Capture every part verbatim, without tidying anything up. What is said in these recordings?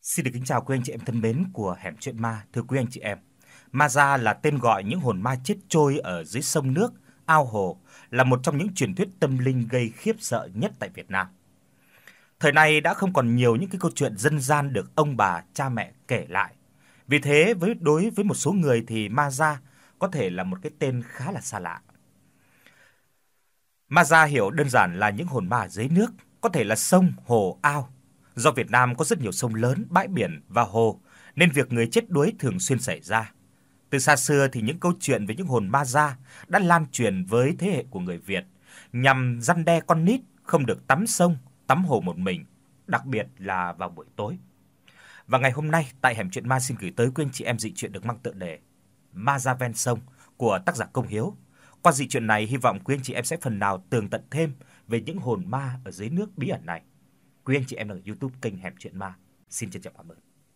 Xin được kính chào quý anh chị em thân mến của Hẻm Chuyện Ma. Thưa quý anh chị em, ma da là tên gọi những hồn ma chết trôi ở dưới sông nước, ao hồ, là một trong những truyền thuyết tâm linh gây khiếp sợ nhất tại Việt Nam. Thời này đã không còn nhiều những cái câu chuyện dân gian được ông bà, cha mẹ kể lại. Vì thế với đối với một số người thì ma da có thể là một cái tên khá là xa lạ. Ma da hiểu đơn giản là những hồn ma ở dưới nước, có thể là sông, hồ, ao. Do Việt Nam có rất nhiều sông lớn, bãi biển và hồ nên việc người chết đuối thường xuyên xảy ra. Từ xa xưa thì những câu chuyện về những hồn ma da đã lan truyền với thế hệ của người Việt nhằm răn đe con nít không được tắm sông, tắm hồ một mình, đặc biệt là vào buổi tối. Và ngày hôm nay tại Hẻm Chuyện Ma xin gửi tới quý anh chị em dị truyện được mang tựa đề Ma da ven sông của tác giả Công Hiếu. Qua dị truyện này hy vọng quý anh chị em sẽ phần nào tường tận thêm về những hồn ma ở dưới nước bí ẩn này. Quý anh chị em ở YouTube kênh Hẻm Chuyện Ma, xin trân trọng cảm ơn.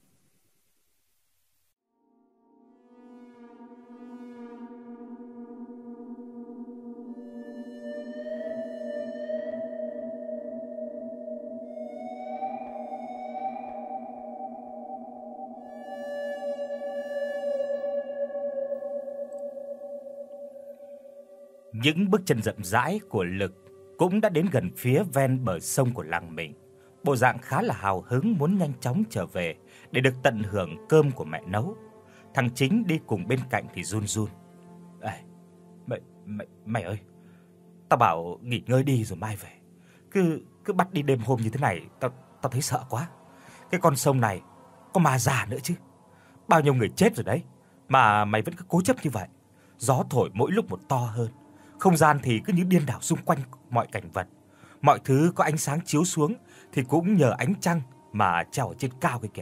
Những bước chân chậm rãi của Lực cũng đã đến gần phía ven bờ sông của làng mình. Bộ dạng khá là hào hứng muốn nhanh chóng trở về để được tận hưởng cơm của mẹ nấu. Thằng Chính đi cùng bên cạnh thì run run. "Ê, mày mày mày ơi, tao bảo nghỉ ngơi đi rồi mai về. Cứ cứ bắt đi đêm hôm như thế này, tao tao thấy sợ quá. Cái con sông này có ma già nữa chứ. Bao nhiêu người chết rồi đấy mà mày vẫn cứ cố chấp như vậy. Gió thổi mỗi lúc một to hơn. Không gian thì cứ như điên đảo xung quanh mọi cảnh vật. Mọi thứ có ánh sáng chiếu xuống thì cũng nhờ ánh trăng mà treo ở trên cao kia kìa."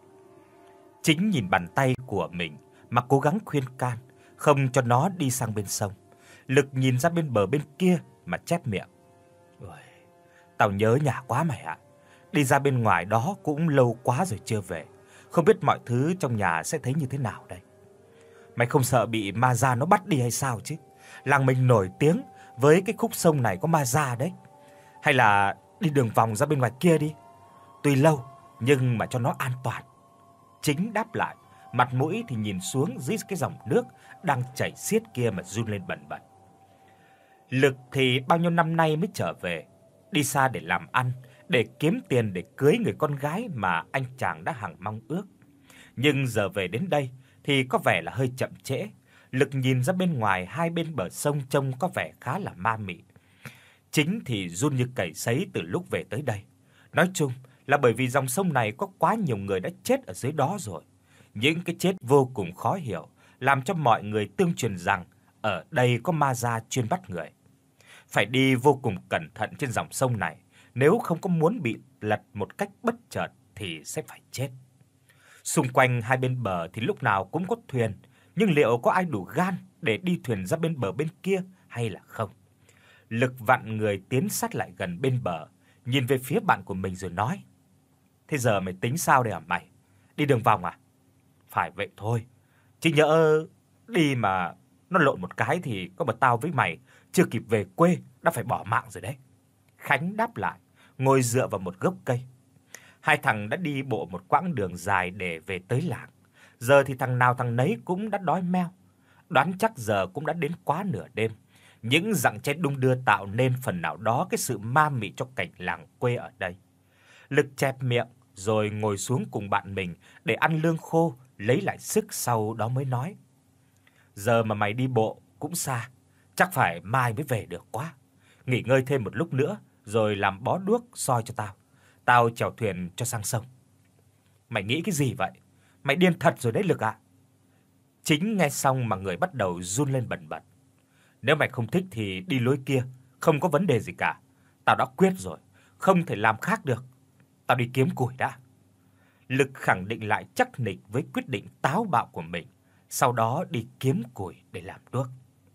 Chính nhìn bàn tay của mình mà cố gắng khuyên can, không cho nó đi sang bên sông. Lực nhìn ra bên bờ bên kia mà chép miệng. "Ôi, tao nhớ nhà quá mày ạ. Đi ra bên ngoài đó cũng lâu quá rồi chưa về. Không biết mọi thứ trong nhà sẽ thấy như thế nào đây. Mày không sợ bị ma da nó bắt đi hay sao chứ? Làng mình nổi tiếng với cái khúc sông này có ma da đấy. Hay là đi đường vòng ra bên ngoài kia đi. Tuy lâu nhưng mà cho nó an toàn." Chính đáp lại, mặt mũi thì nhìn xuống dưới cái dòng nước đang chảy xiết kia mà run lên bần bật. Lực thì bao nhiêu năm nay mới trở về, đi xa để làm ăn, để kiếm tiền để cưới người con gái mà anh chàng đã hằng mong ước. Nhưng giờ về đến đây thì có vẻ là hơi chậm trễ. Lực nhìn ra bên ngoài hai bên bờ sông trông có vẻ khá là ma mị. Chính thì run như cầy sấy từ lúc về tới đây. Nói chung là bởi vì dòng sông này có quá nhiều người đã chết ở dưới đó rồi. Những cái chết vô cùng khó hiểu, làm cho mọi người tương truyền rằng ở đây có ma da chuyên bắt người. Phải đi vô cùng cẩn thận trên dòng sông này, nếu không có muốn bị lật một cách bất chợt thì sẽ phải chết. Xung quanh hai bên bờ thì lúc nào cũng có thuyền, nhưng liệu có ai đủ gan để đi thuyền ra bên bờ bên kia hay là không? Lực vặn người tiến sát lại gần bên bờ, nhìn về phía bạn của mình rồi nói: "Thế giờ mày tính sao đây hả mày? Đi đường vòng à?" "Phải vậy thôi, chứ nhỡ đi mà nó lộn một cái thì có mà tao với mày chưa kịp về quê đã phải bỏ mạng rồi đấy." Khánh đáp lại, ngồi dựa vào một gốc cây. Hai thằng đã đi bộ một quãng đường dài để về tới làng. Giờ thì thằng nào thằng nấy cũng đã đói meo. Đoán chắc giờ cũng đã đến quá nửa đêm. Những dặng chết đung đưa tạo nên phần nào đó cái sự ma mị cho cảnh làng quê ở đây. Lực chẹp miệng rồi ngồi xuống cùng bạn mình để ăn lương khô, lấy lại sức, sau đó mới nói: "Giờ mà mày đi bộ cũng xa, chắc phải mai mới về được quá. Nghỉ ngơi thêm một lúc nữa rồi làm bó đuốc soi cho tao. Tao chèo thuyền cho sang sông." "Mày nghĩ cái gì vậy? Mày điên thật rồi đấy Lực ạ." Chính nghe xong mà người bắt đầu run lên bần bật. "Nếu mày không thích thì đi lối kia, không có vấn đề gì cả. Tao đã quyết rồi, không thể làm khác được. Tao đi kiếm củi đã." Lực khẳng định lại chắc nịch với quyết định táo bạo của mình, sau đó đi kiếm củi để làm đuốc.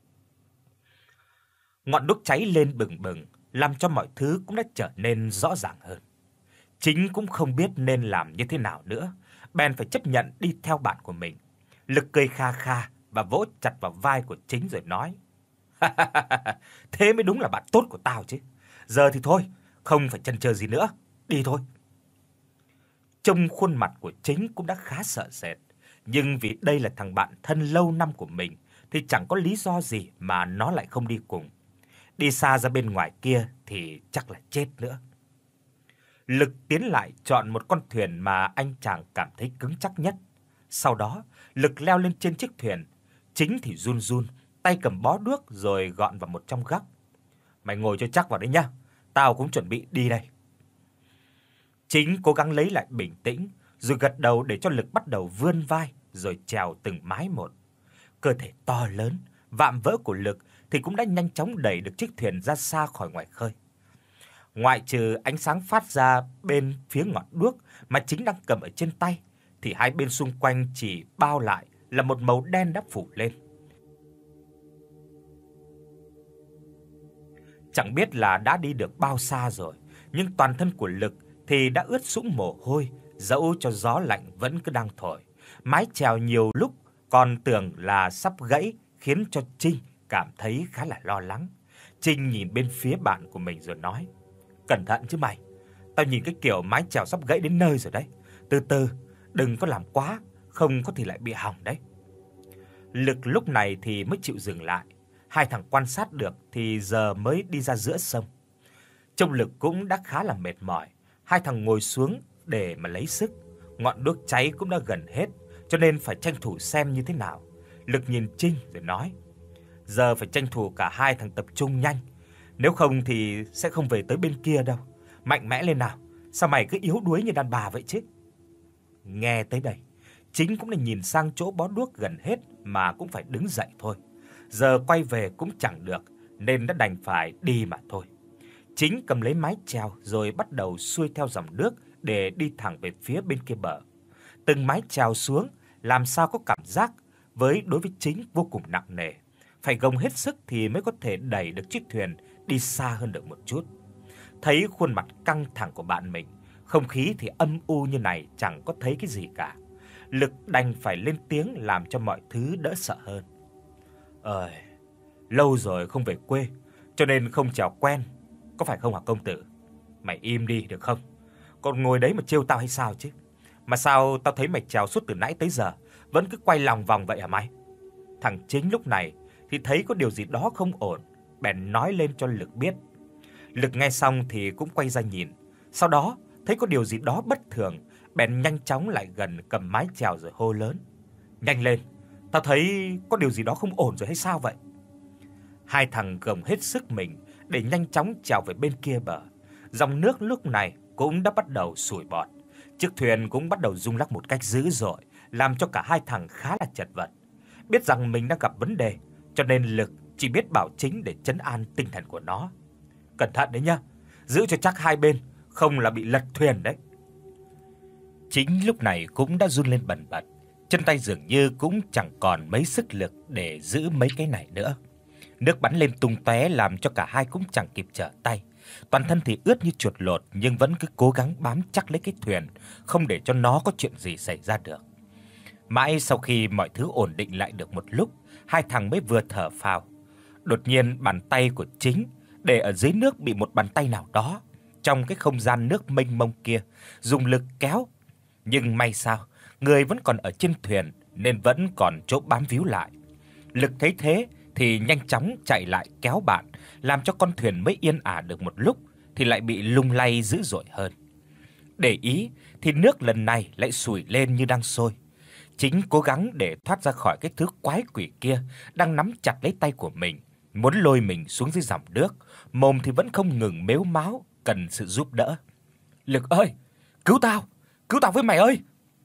Ngọn đuốc cháy lên bừng bừng, làm cho mọi thứ cũng đã trở nên rõ ràng hơn. Chính cũng không biết nên làm như thế nào nữa, bèn phải chấp nhận đi theo bạn của mình. Lực cười kha kha và vỗ chặt vào vai của Chính rồi nói: "Thế mới đúng là bạn tốt của tao chứ. Giờ thì thôi, không phải chần chờ gì nữa, đi thôi." Trông khuôn mặt của Chính cũng đã khá sợ sệt, nhưng vì đây là thằng bạn thân lâu năm của mình thì chẳng có lý do gì mà nó lại không đi cùng. Đi xa ra bên ngoài kia thì chắc là chết nữa. Lực tiến lại chọn một con thuyền mà anh chàng cảm thấy cứng chắc nhất. Sau đó, Lực leo lên trên chiếc thuyền, Chính thì run run, tay cầm bó đuốc rồi gọn vào một trong góc. "Mày ngồi cho chắc vào đấy nhá, tao cũng chuẩn bị đi đây." Chính cố gắng lấy lại bình tĩnh, rồi gật đầu để cho Lực bắt đầu vươn vai rồi trèo từng mái một. Cơ thể to lớn, vạm vỡ của Lực thì cũng đã nhanh chóng đẩy được chiếc thuyền ra xa khỏi ngoài khơi. Ngoại trừ ánh sáng phát ra bên phía ngọn đuốc mà Chính đang cầm ở trên tay, thì hai bên xung quanh chỉ bao lại là một màu đen đã phủ lên. Chẳng biết là đã đi được bao xa rồi, nhưng toàn thân của Lực thì đã ướt sũng mồ hôi, dẫu cho gió lạnh vẫn cứ đang thổi. Mái chèo nhiều lúc còn tưởng là sắp gãy, khiến cho Trinh cảm thấy khá là lo lắng. Trinh nhìn bên phía bạn của mình rồi nói: "Cẩn thận chứ mày, tao nhìn cái kiểu mái chèo sắp gãy đến nơi rồi đấy. Từ từ, đừng có làm quá, không có thì lại bị hỏng đấy." Lực lúc này thì mới chịu dừng lại. Hai thằng quan sát được thì giờ mới đi ra giữa sông. Trông Lực cũng đã khá là mệt mỏi, hai thằng ngồi xuống để mà lấy sức. Ngọn đuốc cháy cũng đã gần hết, cho nên phải tranh thủ xem như thế nào. Lực nhìn Trinh rồi nói: "Giờ phải tranh thủ cả hai thằng tập trung nhanh, nếu không thì sẽ không về tới bên kia đâu. Mạnh mẽ lên nào, sao mày cứ yếu đuối như đàn bà vậy chứ?" Nghe tới đây, Chính cũng đã nhìn sang chỗ bó đuốc gần hết mà cũng phải đứng dậy thôi. Giờ quay về cũng chẳng được nên đã đành phải đi mà thôi. Chính cầm lấy mái chèo rồi bắt đầu xuôi theo dòng nước để đi thẳng về phía bên kia bờ. Từng mái chèo xuống làm sao có cảm giác với đối với Chính vô cùng nặng nề, phải gồng hết sức thì mới có thể đẩy được chiếc thuyền đi xa hơn được một chút. Thấy khuôn mặt căng thẳng của bạn mình, không khí thì âm u như này chẳng có thấy cái gì cả. Lực đành phải lên tiếng làm cho mọi thứ đỡ sợ hơn. "Ơi, lâu rồi không về quê, cho nên không chèo quen, có phải không hả công tử? Mày im đi được không? Còn ngồi đấy mà trêu tao hay sao chứ? Mà sao tao thấy mày chèo suốt từ nãy tới giờ vẫn cứ quay lòng vòng vậy hả mày?" Thằng Chính lúc này thì thấy có điều gì đó không ổn, bèn nói lên cho Lực biết. Lực nghe xong thì cũng quay ra nhìn, sau đó thấy có điều gì đó bất thường, bèn nhanh chóng lại gần cầm mái chèo rồi hô lớn: "Nhanh lên, tao thấy có điều gì đó không ổn rồi hay sao vậy?" Hai thằng gồng hết sức mình để nhanh chóng trèo về bên kia bờ. Dòng nước lúc này cũng đã bắt đầu sủi bọt, chiếc thuyền cũng bắt đầu rung lắc một cách dữ dội, làm cho cả hai thằng khá là chật vật. Biết rằng mình đang gặp vấn đề, cho nên Lực chỉ biết bảo Chính để trấn an tinh thần của nó: "Cẩn thận đấy nhá, giữ cho chắc hai bên, không là bị lật thuyền đấy." Chính lúc này cũng đã run lên bần bật, chân tay dường như cũng chẳng còn mấy sức lực để giữ mấy cái này nữa. Nước bắn lên tung tóe làm cho cả hai cũng chẳng kịp trở tay. Toàn thân thì ướt như chuột lột nhưng vẫn cứ cố gắng bám chắc lấy cái thuyền, không để cho nó có chuyện gì xảy ra được. Mãi sau khi mọi thứ ổn định lại được một lúc, hai thằng mới vừa thở phào. Đột nhiên bàn tay của Chính để ở dưới nước bị một bàn tay nào đó trong cái không gian nước mênh mông kia dùng lực kéo. Nhưng may sao, người vẫn còn ở trên thuyền nên vẫn còn chỗ bám víu lại. Lực thấy thế thì nhanh chóng chạy lại kéo bạn, làm cho con thuyền mới yên ả được một lúc thì lại bị lung lay dữ dội hơn. Để ý thì nước lần này lại sủi lên như đang sôi. Chính cố gắng để thoát ra khỏi cái thứ quái quỷ kia đang nắm chặt lấy tay của mình, muốn lôi mình xuống dưới dòng nước, mồm thì vẫn không ngừng mếu máo cần sự giúp đỡ. "Lực ơi, cứu tao, cứu tao với mày ơi."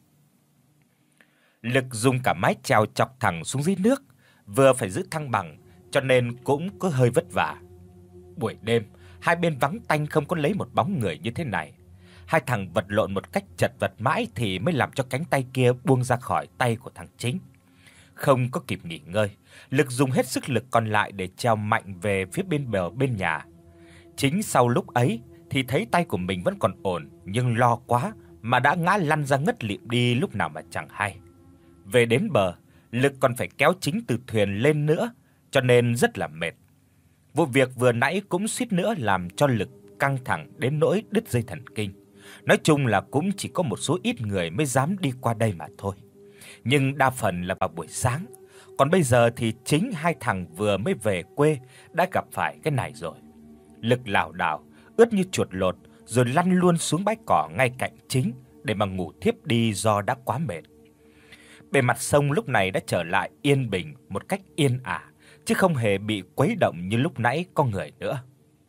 Lực dùng cả mái chèo chọc thẳng xuống dưới nước, vừa phải giữ thăng bằng cho nên cũng có hơi vất vả. Buổi đêm, hai bên vắng tanh không có lấy một bóng người như thế này. Hai thằng vật lộn một cách chật vật mãi thì mới làm cho cánh tay kia buông ra khỏi tay của thằng Chính. Không có kịp nghỉ ngơi, Lực dùng hết sức lực còn lại để trèo mạnh về phía bên bờ bên nhà. Chính sau lúc ấy thì thấy tay của mình vẫn còn ổn, nhưng lo quá mà đã ngã lăn ra ngất lịm đi lúc nào mà chẳng hay. Về đến bờ, Lực còn phải kéo Chính từ thuyền lên nữa, cho nên rất là mệt. Vụ việc vừa nãy cũng suýt nữa làm cho Lực căng thẳng đến nỗi đứt dây thần kinh. Nói chung là cũng chỉ có một số ít người mới dám đi qua đây mà thôi. Nhưng đa phần là vào buổi sáng. Còn bây giờ thì chính hai thằng vừa mới về quê đã gặp phải cái này rồi. Lực lảo đảo, ướt như chuột lột rồi lăn luôn xuống bãi cỏ ngay cạnh chính để mà ngủ thiếp đi do đã quá mệt. Bề mặt sông lúc này đã trở lại yên bình một cách yên ả, chứ không hề bị quấy động như lúc nãy có người nữa.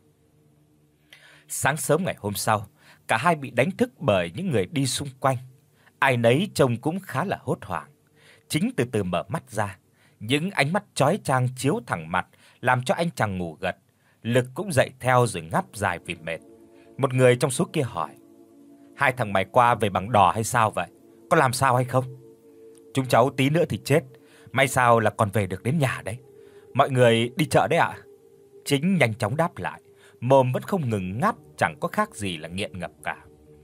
Sáng sớm ngày hôm sau, cả hai bị đánh thức bởi những người đi xung quanh. Ai nấy trông cũng khá là hốt hoảng. Chính từ từ mở mắt ra, những ánh mắt chói chang chiếu thẳng mặt làm cho anh chàng ngủ gật. Lực cũng dậy theo rồi ngáp dài vì mệt. Một người trong số kia hỏi: "Hai thằng mày qua về bằng đò hay sao vậy? Có làm sao hay không?" "Chúng cháu tí nữa thì chết, may sao là còn về được đến nhà đấy. Mọi người đi chợ đấy ạ." Chính nhanh chóng đáp lại, mồm vẫn không ngừng ngáp chẳng có khác gì là nghiện ngập cả.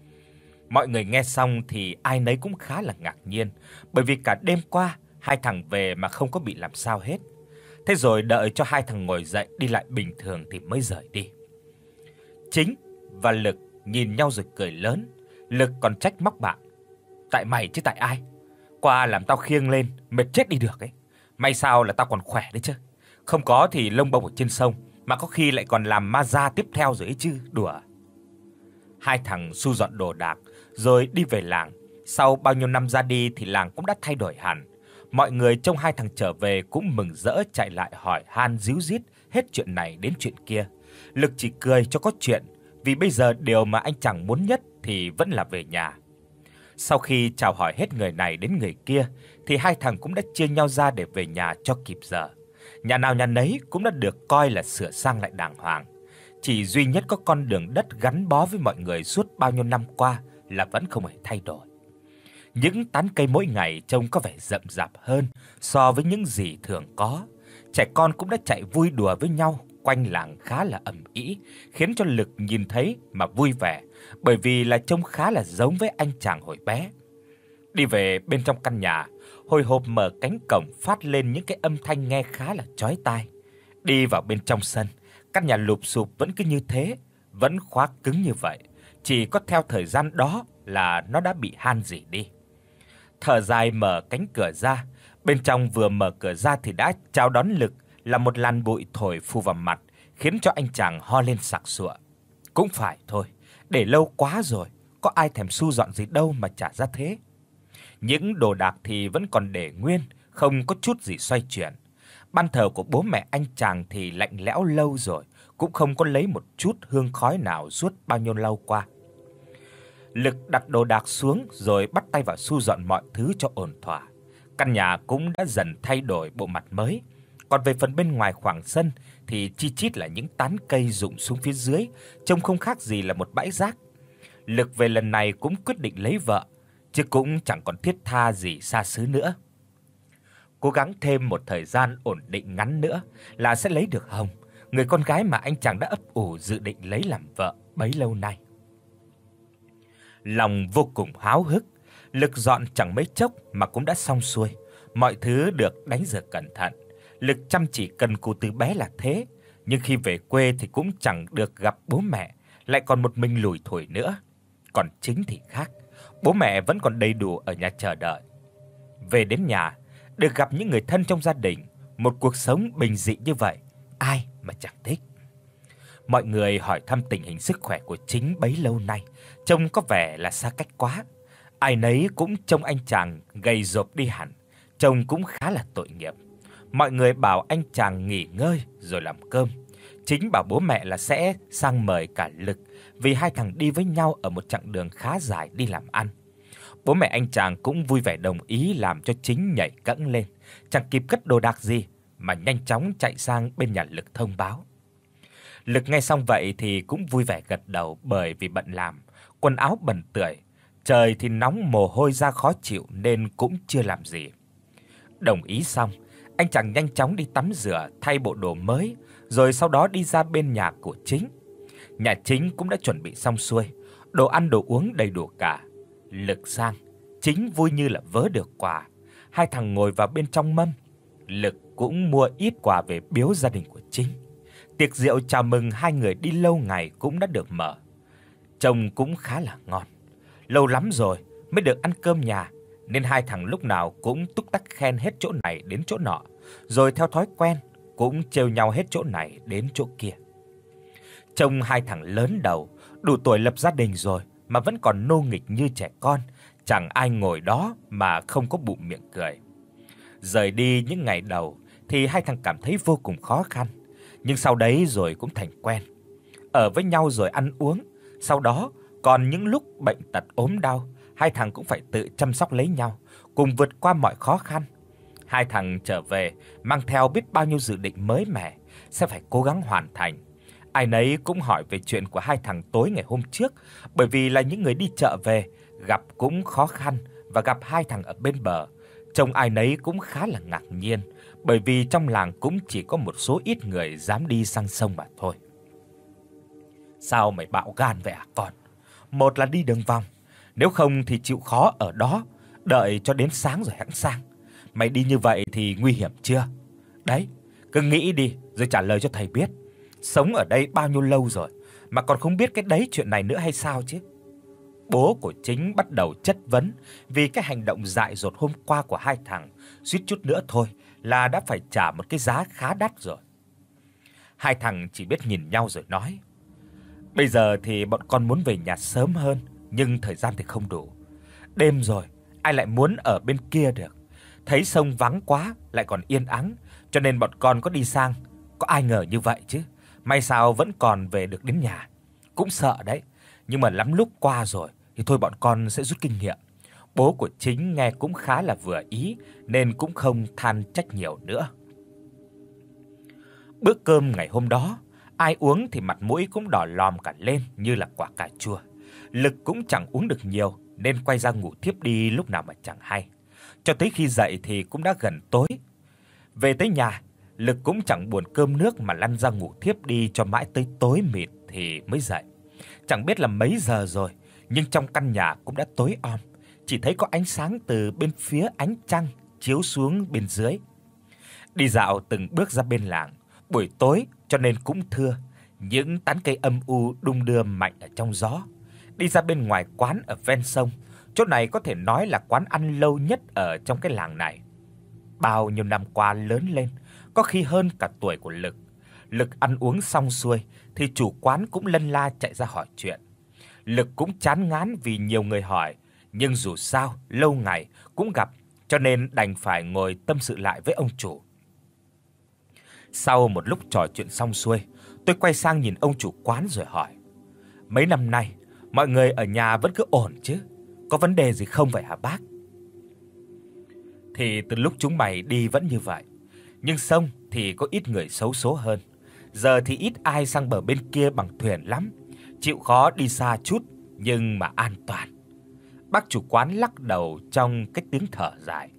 Mọi người nghe xong thì ai nấy cũng khá là ngạc nhiên, bởi vì cả đêm qua hai thằng về mà không có bị làm sao hết. Thế rồi đợi cho hai thằng ngồi dậy đi lại bình thường thì mới rời đi. Chính và Lực nhìn nhau rồi cười lớn. Lực còn trách móc bạn: "Tại mày chứ tại ai? Qua làm tao khiêng lên mệt chết đi được ấy. May sao là tao còn khỏe đấy chứ. Không có thì lông bông ở trên sông mà có khi lại còn làm ma da tiếp theo rồi ấy chứ, đùa." Hai thằng thu dọn đồ đạc rồi đi về làng. Sau bao nhiêu năm ra đi thì làng cũng đã thay đổi hẳn. Mọi người trông hai thằng trở về cũng mừng rỡ chạy lại hỏi han ríu rít hết chuyện này đến chuyện kia. Lực chỉ cười cho có chuyện, vì bây giờ điều mà anh chẳng muốn nhất thì vẫn là về nhà. Sau khi chào hỏi hết người này đến người kia thì hai thằng cũng đã chia nhau ra để về nhà cho kịp giờ. Nhà nào nhà nấy cũng đã được coi là sửa sang lại đàng hoàng. Chỉ duy nhất có con đường đất gắn bó với mọi người suốt bao nhiêu năm qua là vẫn không hề thay đổi. Những tán cây mỗi ngày trông có vẻ rậm rạp hơn so với những gì thường có. Trẻ con cũng đã chạy vui đùa với nhau quanh làng khá là ầm ĩ, khiến cho Lực nhìn thấy mà vui vẻ, bởi vì là trông khá là giống với anh chàng hồi bé. Đi về bên trong căn nhà, hồi hộp mở cánh cổng phát lên những cái âm thanh nghe khá là chói tai. Đi vào bên trong sân, căn nhà lụp xụp vẫn cứ như thế, vẫn khóa cứng như vậy, chỉ có theo thời gian đó là nó đã bị han rỉ đi. Thở dài mở cánh cửa ra, bên trong vừa mở cửa ra thì đã chào đón Lực là một làn bụi thổi phù vào mặt, khiến cho anh chàng ho lên sặc sụa. Cũng phải thôi, để lâu quá rồi, có ai thèm su dọn gì đâu mà trả ra thế. Những đồ đạc thì vẫn còn để nguyên, không có chút gì xoay chuyển. Ban thờ của bố mẹ anh chàng thì lạnh lẽo lâu rồi, cũng không có lấy một chút hương khói nào suốt bao nhiêu lâu qua. Lực đặt đồ đạc xuống rồi bắt tay vào thu dọn mọi thứ cho ổn thỏa. Căn nhà cũng đã dần thay đổi bộ mặt mới. Còn về phần bên ngoài khoảng sân thì chi chít là những tán cây rụng xuống phía dưới, trông không khác gì là một bãi rác. Lực về lần này cũng quyết định lấy vợ, chứ cũng chẳng còn thiết tha gì xa xứ nữa. Cố gắng thêm một thời gian ổn định ngắn nữa là sẽ lấy được Hồng, người con gái mà anh chàng đã ấp ủ dự định lấy làm vợ bấy lâu nay. Lòng vô cùng háo hức, Lực dọn chẳng mấy chốc mà cũng đã xong xuôi, mọi thứ được đánh rửa cẩn thận. Lực chăm chỉ cần cù từ bé là thế, nhưng khi về quê thì cũng chẳng được gặp bố mẹ, lại còn một mình lủi thủi nữa. Còn Chính thì khác, bố mẹ vẫn còn đầy đủ ở nhà chờ đợi. Về đến nhà, được gặp những người thân trong gia đình, một cuộc sống bình dị như vậy, ai mà chẳng thích. Mọi người hỏi thăm tình hình sức khỏe của Chính bấy lâu nay, trông có vẻ là xa cách quá. Ai nấy cũng trông anh chàng gầy rộp đi hẳn, trông cũng khá là tội nghiệp. Mọi người bảo anh chàng nghỉ ngơi rồi làm cơm. Chính bảo bố mẹ là sẽ sang mời cả Lực, vì hai thằng đi với nhau ở một chặng đường khá dài đi làm ăn. Bố mẹ anh chàng cũng vui vẻ đồng ý làm cho Chính nhảy cẫng lên, chẳng kịp cất đồ đạc gì mà nhanh chóng chạy sang bên nhà Lực thông báo. Lực nghe xong vậy thì cũng vui vẻ gật đầu, bởi vì bận làm, quần áo bẩn tưởi, trời thì nóng mồ hôi ra khó chịu nên cũng chưa làm gì. Đồng ý xong, anh chàng nhanh chóng đi tắm rửa, thay bộ đồ mới, rồi sau đó đi ra bên nhà của Chính. Nhà Chính cũng đã chuẩn bị xong xuôi, đồ ăn đồ uống đầy đủ cả. Lực sang, Chính vui như là vớ được quà. Hai thằng ngồi vào bên trong mâm, Lực cũng mua ít quà về biếu gia đình của Chính. Tiệc rượu chào mừng hai người đi lâu ngày cũng đã được mở. trông cũng khá là ngon. Lâu lắm rồi mới được ăn cơm nhà, nên hai thằng lúc nào cũng túc tắc khen hết chỗ này đến chỗ nọ, rồi theo thói quen cũng trêu nhau hết chỗ này đến chỗ kia. Trông hai thằng lớn đầu, đủ tuổi lập gia đình rồi mà vẫn còn nô nghịch như trẻ con, chẳng ai ngồi đó mà không có bụng miệng cười. Rời đi những ngày đầu thì hai thằng cảm thấy vô cùng khó khăn, nhưng sau đấy rồi cũng thành quen. Ở với nhau rồi ăn uống, sau đó còn những lúc bệnh tật ốm đau, hai thằng cũng phải tự chăm sóc lấy nhau, cùng vượt qua mọi khó khăn. Hai thằng trở về mang theo biết bao nhiêu dự định mới mẻ, sẽ phải cố gắng hoàn thành. Ai nấy cũng hỏi về chuyện của hai thằng tối ngày hôm trước, bởi vì là những người đi chợ về, gặp cũng khó khăn và gặp hai thằng ở bên bờ. Trông ai nấy cũng khá là ngạc nhiên, bởi vì trong làng cũng chỉ có một số ít người dám đi sang sông mà thôi. Sao mày bạo gan vậy hả con? Một là đi đường vòng, nếu không thì chịu khó ở đó, đợi cho đến sáng rồi hẵng sang. Mày đi như vậy thì nguy hiểm chưa? Đấy, cứ nghĩ đi rồi trả lời cho thầy biết. Sống ở đây bao nhiêu lâu rồi mà còn không biết cái đấy chuyện này nữa hay sao chứ? Bố của Chính bắt đầu chất vấn vì cái hành động dại dột hôm qua của hai thằng, suýt chút nữa thôi là đã phải trả một cái giá khá đắt rồi. Hai thằng chỉ biết nhìn nhau rồi nói: "Bây giờ thì bọn con muốn về nhà sớm hơn, nhưng thời gian thì không đủ. Đêm rồi, ai lại muốn ở bên kia được. Thấy sông vắng quá lại còn yên ắng, cho nên bọn con có đi sang, có ai ngờ như vậy chứ. May sao vẫn còn về được đến nhà. Cũng sợ đấy, nhưng mà lắm lúc qua rồi thì thôi bọn con sẽ rút kinh nghiệm." Bố của Chính nghe cũng khá là vừa ý nên cũng không than trách nhiều nữa. Bữa cơm ngày hôm đó, ai uống thì mặt mũi cũng đỏ lòm cả lên như là quả cà chua. Lực cũng chẳng uống được nhiều nên quay ra ngủ thiếp đi lúc nào mà chẳng hay. Cho tới khi dậy thì cũng đã gần tối. Về tới nhà, Lực cũng chẳng buồn cơm nước mà lăn ra ngủ thiếp đi cho mãi tới tối mịt thì mới dậy. Chẳng biết là mấy giờ rồi, nhưng trong căn nhà cũng đã tối om, chỉ thấy có ánh sáng từ bên phía ánh trăng chiếu xuống bên dưới. Đi dạo từng bước ra bên làng, buổi tối cho nên cũng thưa, những tán cây âm u đung đưa mạnh ở trong gió. Đi ra bên ngoài quán ở ven sông, chỗ này có thể nói là quán ăn lâu nhất ở trong cái làng này. Bao nhiêu năm qua lớn lên, có khi hơn cả tuổi của Lực. Lực ăn uống xong xuôi thì chủ quán cũng lân la chạy ra hỏi chuyện. Lực cũng chán ngán vì nhiều người hỏi, nhưng dù sao lâu ngày cũng gặp, cho nên đành phải ngồi tâm sự lại với ông chủ. Sau một lúc trò chuyện xong xuôi, tôi quay sang nhìn ông chủ quán rồi hỏi: "Mấy năm nay mọi người ở nhà vẫn cứ ổn chứ? Có vấn đề gì không vậy hả bác?" "Thì từ lúc chúng mày đi vẫn như vậy, nhưng sông thì có ít người xấu số hơn. Giờ thì ít ai sang bờ bên kia bằng thuyền lắm, chịu khó đi xa chút nhưng mà an toàn." Bác chủ quán lắc đầu trong cái tiếng thở dài.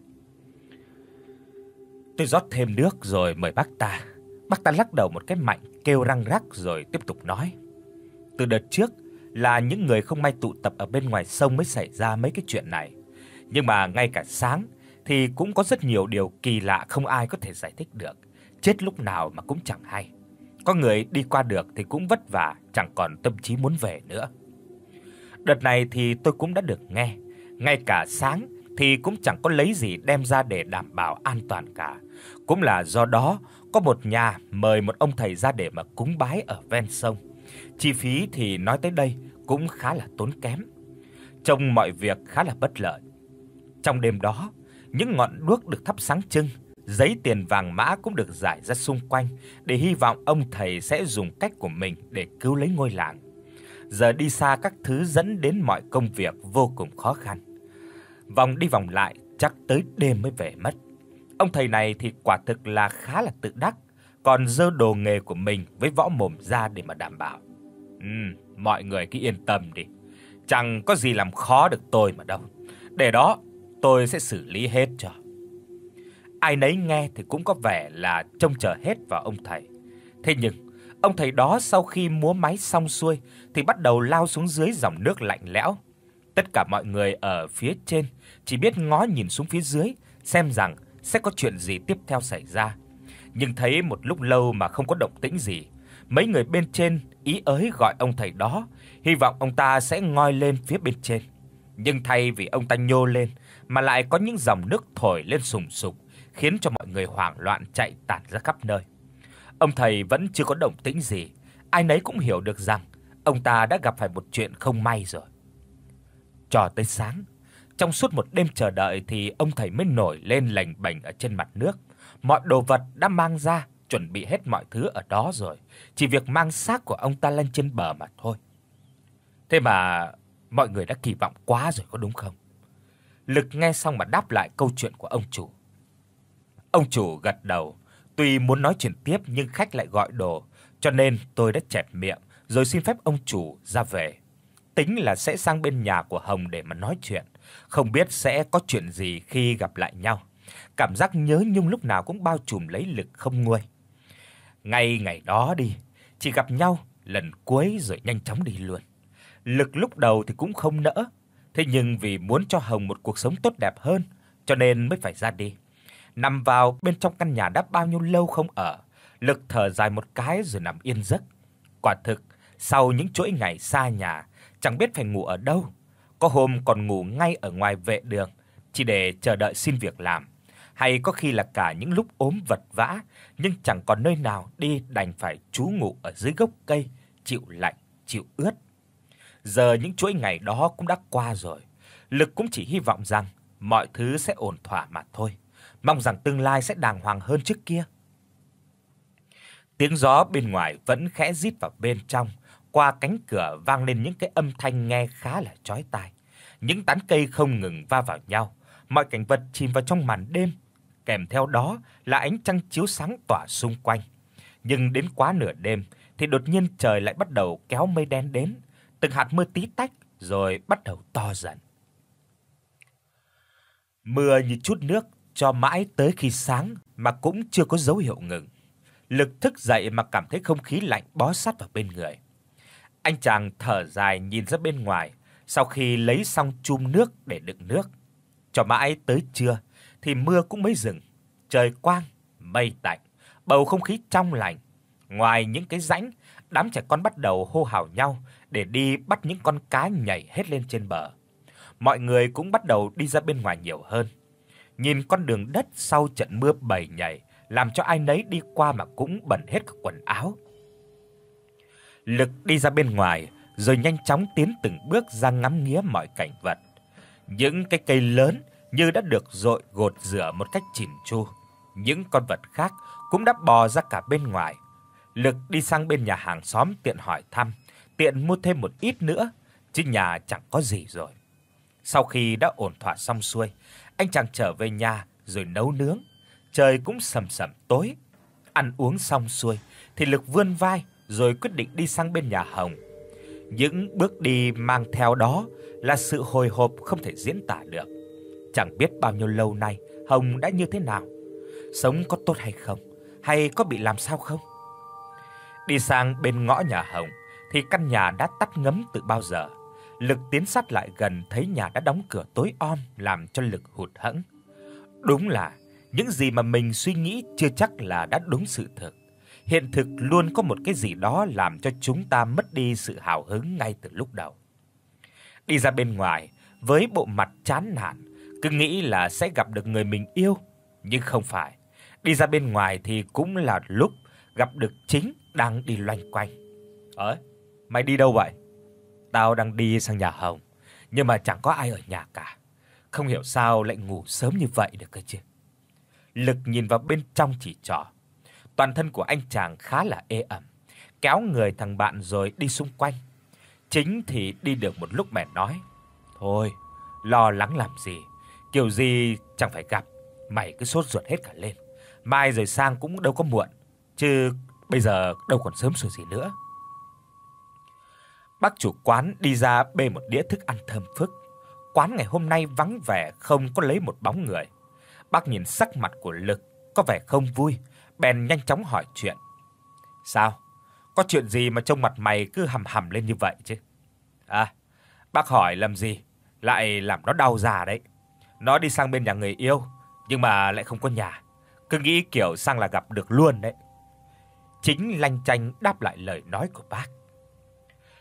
Tôi rót thêm nước rồi mời bác ta. Bác ta lắc đầu một cái mạnh, kêu răng rắc rồi tiếp tục nói: "Từ đợt trước là những người không may tụ tập ở bên ngoài sông mới xảy ra mấy cái chuyện này. Nhưng mà ngay cả sáng thì cũng có rất nhiều điều kỳ lạ không ai có thể giải thích được, chết lúc nào mà cũng chẳng hay. Có người đi qua được thì cũng vất vả, chẳng còn tâm trí muốn về nữa." Đợt này thì tôi cũng đã được nghe, ngay cả sáng thì cũng chẳng có lấy gì đem ra để đảm bảo an toàn cả. Cũng là do đó có một nhà mời một ông thầy ra để mà cúng bái ở ven sông. Chi phí thì nói tới đây cũng khá là tốn kém. Trông mọi việc khá là bất lợi. Trong đêm đó, những ngọn đuốc được thắp sáng trưng, giấy tiền vàng mã cũng được rải ra xung quanh để hy vọng ông thầy sẽ dùng cách của mình để cứu lấy ngôi làng. Giờ đi xa các thứ dẫn đến mọi công việc vô cùng khó khăn. Vòng đi vòng lại chắc tới đêm mới về mất. Ông thầy này thì quả thực là khá là tự đắc, còn giơ đồ nghề của mình với võ mồm ra để mà đảm bảo. Ừm, mọi người cứ yên tâm đi, chẳng có gì làm khó được tôi mà đâu. Để đó, tôi sẽ xử lý hết cho. Ai nấy nghe thì cũng có vẻ là trông chờ hết vào ông thầy. Thế nhưng, ông thầy đó sau khi múa máy xong xuôi thì bắt đầu lao xuống dưới dòng nước lạnh lẽo. Tất cả mọi người ở phía trên chỉ biết ngó nhìn xuống phía dưới xem rằng sẽ có chuyện gì tiếp theo xảy ra. Nhưng thấy một lúc lâu mà không có động tĩnh gì, mấy người bên trên ý ới gọi ông thầy đó, hy vọng ông ta sẽ ngoi lên phía bên trên. Nhưng thay vì ông ta nhô lên mà lại có những dòng nước thổi lên sùng sục, khiến cho mọi người hoảng loạn chạy tản ra khắp nơi. Ông thầy vẫn chưa có động tĩnh gì, ai nấy cũng hiểu được rằng ông ta đã gặp phải một chuyện không may rồi. Cho tới sáng, trong suốt một đêm chờ đợi thì ông thầy mới nổi lên lềnh bềnh ở trên mặt nước. Mọi đồ vật đã mang ra, chuẩn bị hết mọi thứ ở đó rồi, chỉ việc mang xác của ông ta lên trên bờ mà thôi. Thế mà mọi người đã kỳ vọng quá rồi có đúng không? Lực nghe xong mà đáp lại câu chuyện của ông chủ. Ông chủ gật đầu, tuy muốn nói chuyện tiếp nhưng khách lại gọi đồ, cho nên tôi đã chẹp miệng rồi xin phép ông chủ ra về. Tính là sẽ sang bên nhà của Hồng để mà nói chuyện, không biết sẽ có chuyện gì khi gặp lại nhau. Cảm giác nhớ nhung lúc nào cũng bao trùm lấy Lực không nguôi. Ngay ngày đó đi, chỉ gặp nhau lần cuối rồi nhanh chóng đi luôn. Lực lúc đầu thì cũng không nỡ, thế nhưng vì muốn cho Hồng một cuộc sống tốt đẹp hơn, cho nên mới phải ra đi. Nằm vào bên trong căn nhà đã bao nhiêu lâu không ở, Lực thở dài một cái rồi nằm yên giấc. Quả thực, sau những chuỗi ngày xa nhà, chẳng biết phải ngủ ở đâu. Có hôm còn ngủ ngay ở ngoài vệ đường, chỉ để chờ đợi xin việc làm. Hay có khi là cả những lúc ốm vật vã, nhưng chẳng còn nơi nào đi đành phải trú ngụ ở dưới gốc cây, chịu lạnh, chịu ướt. Giờ những chuỗi ngày đó cũng đã qua rồi, Lực cũng chỉ hy vọng rằng mọi thứ sẽ ổn thỏa mà thôi, mong rằng tương lai sẽ đàng hoàng hơn trước kia. Tiếng gió bên ngoài vẫn khẽ rít vào bên trong, qua cánh cửa vang lên những cái âm thanh nghe khá là chói tai. Những tán cây không ngừng va vào nhau, mọi cảnh vật chìm vào trong màn đêm, kèm theo đó là ánh trăng chiếu sáng tỏa xung quanh. Nhưng đến quá nửa đêm thì đột nhiên trời lại bắt đầu kéo mây đen đến, từng hạt mưa tí tách rồi bắt đầu to dần. Mưa như chút nước cho mãi tới khi sáng mà cũng chưa có dấu hiệu ngừng. Lực thức dậy mà cảm thấy không khí lạnh bó sát vào bên người. Anh chàng thở dài nhìn ra bên ngoài, sau khi lấy xong chum nước để đựng nước. Cho mãi tới trưa thì mưa cũng mới dừng, trời quang, mây tạnh, bầu không khí trong lành. Ngoài những cái rãnh, đám trẻ con bắt đầu hô hào nhau để đi bắt những con cá nhảy hết lên trên bờ. Mọi người cũng bắt đầu đi ra bên ngoài nhiều hơn. Nhìn con đường đất sau trận mưa bầy nhảy, làm cho ai nấy đi qua mà cũng bẩn hết cả quần áo. Lực đi ra bên ngoài rồi nhanh chóng tiến từng bước ra ngắm nghía mọi cảnh vật. Những cái cây lớn như đã được dội gột rửa một cách chỉn chu. Những con vật khác cũng đã bò ra cả bên ngoài. Lực đi sang bên nhà hàng xóm tiện hỏi thăm, tiện mua thêm một ít nữa, chứ nhà chẳng có gì rồi. Sau khi đã ổn thỏa xong xuôi, anh chàng trở về nhà rồi nấu nướng. Trời cũng sầm sầm tối. Ăn uống xong xuôi thì Lực vươn vai rồi quyết định đi sang bên nhà Hồng. Những bước đi mang theo đó là sự hồi hộp không thể diễn tả được. Chẳng biết bao nhiêu lâu nay Hồng đã như thế nào, sống có tốt hay không, hay có bị làm sao không. Đi sang bên ngõ nhà Hồng thì căn nhà đã tắt ngấm từ bao giờ. Lực tiến sát lại gần thấy nhà đã đóng cửa tối om, làm cho Lực hụt hẫng. Đúng là những gì mà mình suy nghĩ chưa chắc là đã đúng sự thực. Hiện thực luôn có một cái gì đó làm cho chúng ta mất đi sự hào hứng ngay từ lúc đầu. Đi ra bên ngoài với bộ mặt chán nản, cứ nghĩ là sẽ gặp được người mình yêu, nhưng không phải. Đi ra bên ngoài thì cũng là lúc gặp được Chính đang đi loanh quanh. "Ơi, mày đi đâu vậy?" "Tao đang đi sang nhà Hồng, nhưng mà chẳng có ai ở nhà cả. Không hiểu sao lại ngủ sớm như vậy được cơ chứ." Lực nhìn vào bên trong chỉ trỏ. Toàn thân của anh chàng khá là ê ẩm, kéo người thằng bạn rồi đi xung quanh. Chính thì đi được một lúc bèn nói: "Thôi, lo lắng làm gì, kiểu gì chẳng phải gặp, mày cứ sốt ruột hết cả lên. Mai rồi sang cũng đâu có muộn, chứ bây giờ đâu còn sớm rồi gì nữa." Bác chủ quán đi ra bê một đĩa thức ăn thơm phức. Quán ngày hôm nay vắng vẻ, không có lấy một bóng người. Bác nhìn sắc mặt của Lực có vẻ không vui, bèn nhanh chóng hỏi chuyện. "Sao? Có chuyện gì mà trông mặt mày cứ hầm hầm lên như vậy chứ?" "À, bác hỏi làm gì, lại làm nó đau già đấy. Nó đi sang bên nhà người yêu, nhưng mà lại không có nhà, cứ nghĩ kiểu sang là gặp được luôn đấy." Chính lanh chanh đáp lại lời nói của bác.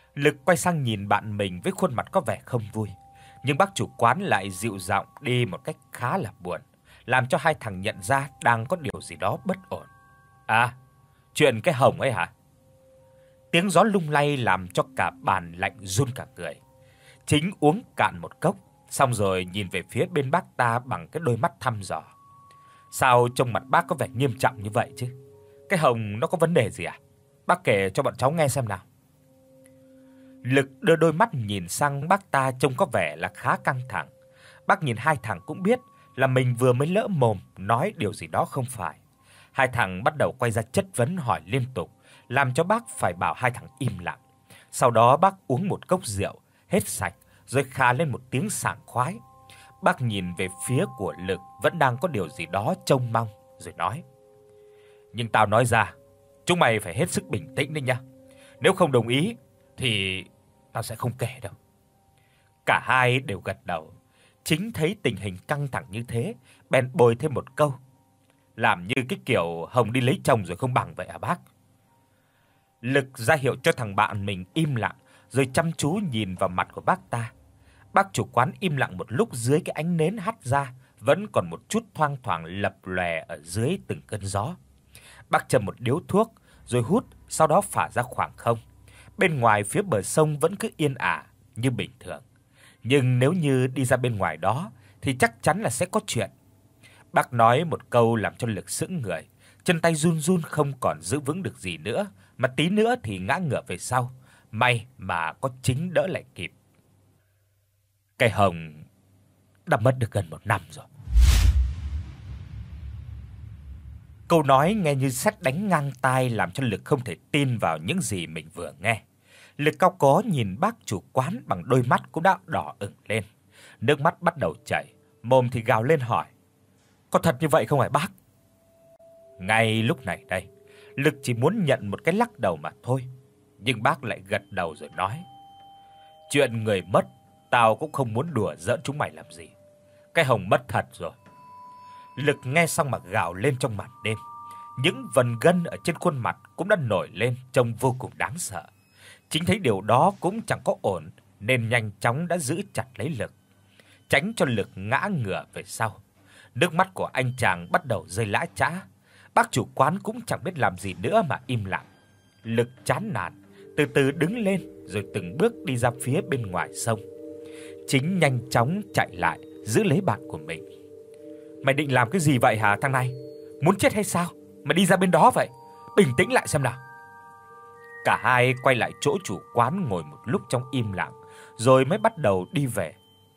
Lực quay sang nhìn bạn mình với khuôn mặt có vẻ không vui, nhưng bác chủ quán lại dịu giọng đi một cách khá là buồn, làm cho hai thằng nhận ra đang có điều gì đó bất ổn. "À, chuyện cái hồng ấy hả?" Tiếng gió lung lay làm cho cả bàn lạnh run cả người. Chính uống cạn một cốc, xong rồi nhìn về phía bên bác ta bằng cái đôi mắt thăm dò. "Sao trông mặt bác có vẻ nghiêm trọng như vậy chứ? Cái hồng nó có vấn đề gì à? Bác kể cho bọn cháu nghe xem nào." Lực đưa đôi mắt nhìn sang bác ta trông có vẻ là khá căng thẳng. Bác nhìn hai thằng cũng biết là mình vừa mới lỡ mồm nói điều gì đó không phải. Hai thằng bắt đầu quay ra chất vấn hỏi liên tục, làm cho bác phải bảo hai thằng im lặng. Sau đó bác uống một cốc rượu hết sạch rồi khà lên một tiếng sảng khoái. Bác nhìn về phía của Lực vẫn đang có điều gì đó trông mong rồi nói: "Nhưng tao nói ra, chúng mày phải hết sức bình tĩnh đấy nhá. Nếu không đồng ý thì tao sẽ không kể đâu." Cả hai đều gật đầu. Chính thấy tình hình căng thẳng như thế, bèn bồi thêm một câu: "Làm như cái kiểu Hồng đi lấy chồng rồi không bằng vậy à bác?" Lực ra hiệu cho thằng bạn mình im lặng, rồi chăm chú nhìn vào mặt của bác ta. Bác chủ quán im lặng một lúc dưới cái ánh nến hắt ra, vẫn còn một chút thoang thoảng lập lòe ở dưới từng cơn gió. Bác châm một điếu thuốc rồi hút, sau đó phả ra khoảng không. Bên ngoài phía bờ sông vẫn cứ yên ả như bình thường. Nhưng nếu như đi ra bên ngoài đó thì chắc chắn là sẽ có chuyện. Bác nói một câu làm cho Lực sững người, chân tay run run không còn giữ vững được gì nữa, mà tí nữa thì ngã ngửa về sau. May mà có Chính đỡ lại kịp. Cái hồng đã mất được gần một năm rồi. Câu nói nghe như sét đánh ngang tai làm cho Lực không thể tin vào những gì mình vừa nghe. Lực cau có nhìn bác chủ quán bằng đôi mắt cũng đã đỏ ửng lên. Nước mắt bắt đầu chảy, mồm thì gào lên hỏi: "Có thật như vậy không hả bác?" Ngay lúc này đây, Lực chỉ muốn nhận một cái lắc đầu mà thôi, nhưng bác lại gật đầu rồi nói: "Chuyện người mất, tao cũng không muốn đùa giỡn chúng mày làm gì. Cái hồng mất thật rồi." Lực nghe xong mà gào lên trong màn đêm. Những vần gân ở trên khuôn mặt cũng đã nổi lên trông vô cùng đáng sợ. Chính thấy điều đó cũng chẳng có ổn nên nhanh chóng đã giữ chặt lấy Lực, tránh cho Lực ngã ngửa về sau. Nước mắt của anh chàng bắt đầu rơi lã chã. Bác chủ quán cũng chẳng biết làm gì nữa mà im lặng. Lực chán nản, từ từ đứng lên rồi từng bước đi ra phía bên ngoài sông. Chính nhanh chóng chạy lại giữ lấy bạn của mình. "Mày định làm cái gì vậy hả thằng này? Muốn chết hay sao mà đi ra bên đó vậy? Bình tĩnh lại xem nào." Cả hai quay lại chỗ chủ quán ngồi một lúc trong im lặng, rồi mới bắt đầu đi về.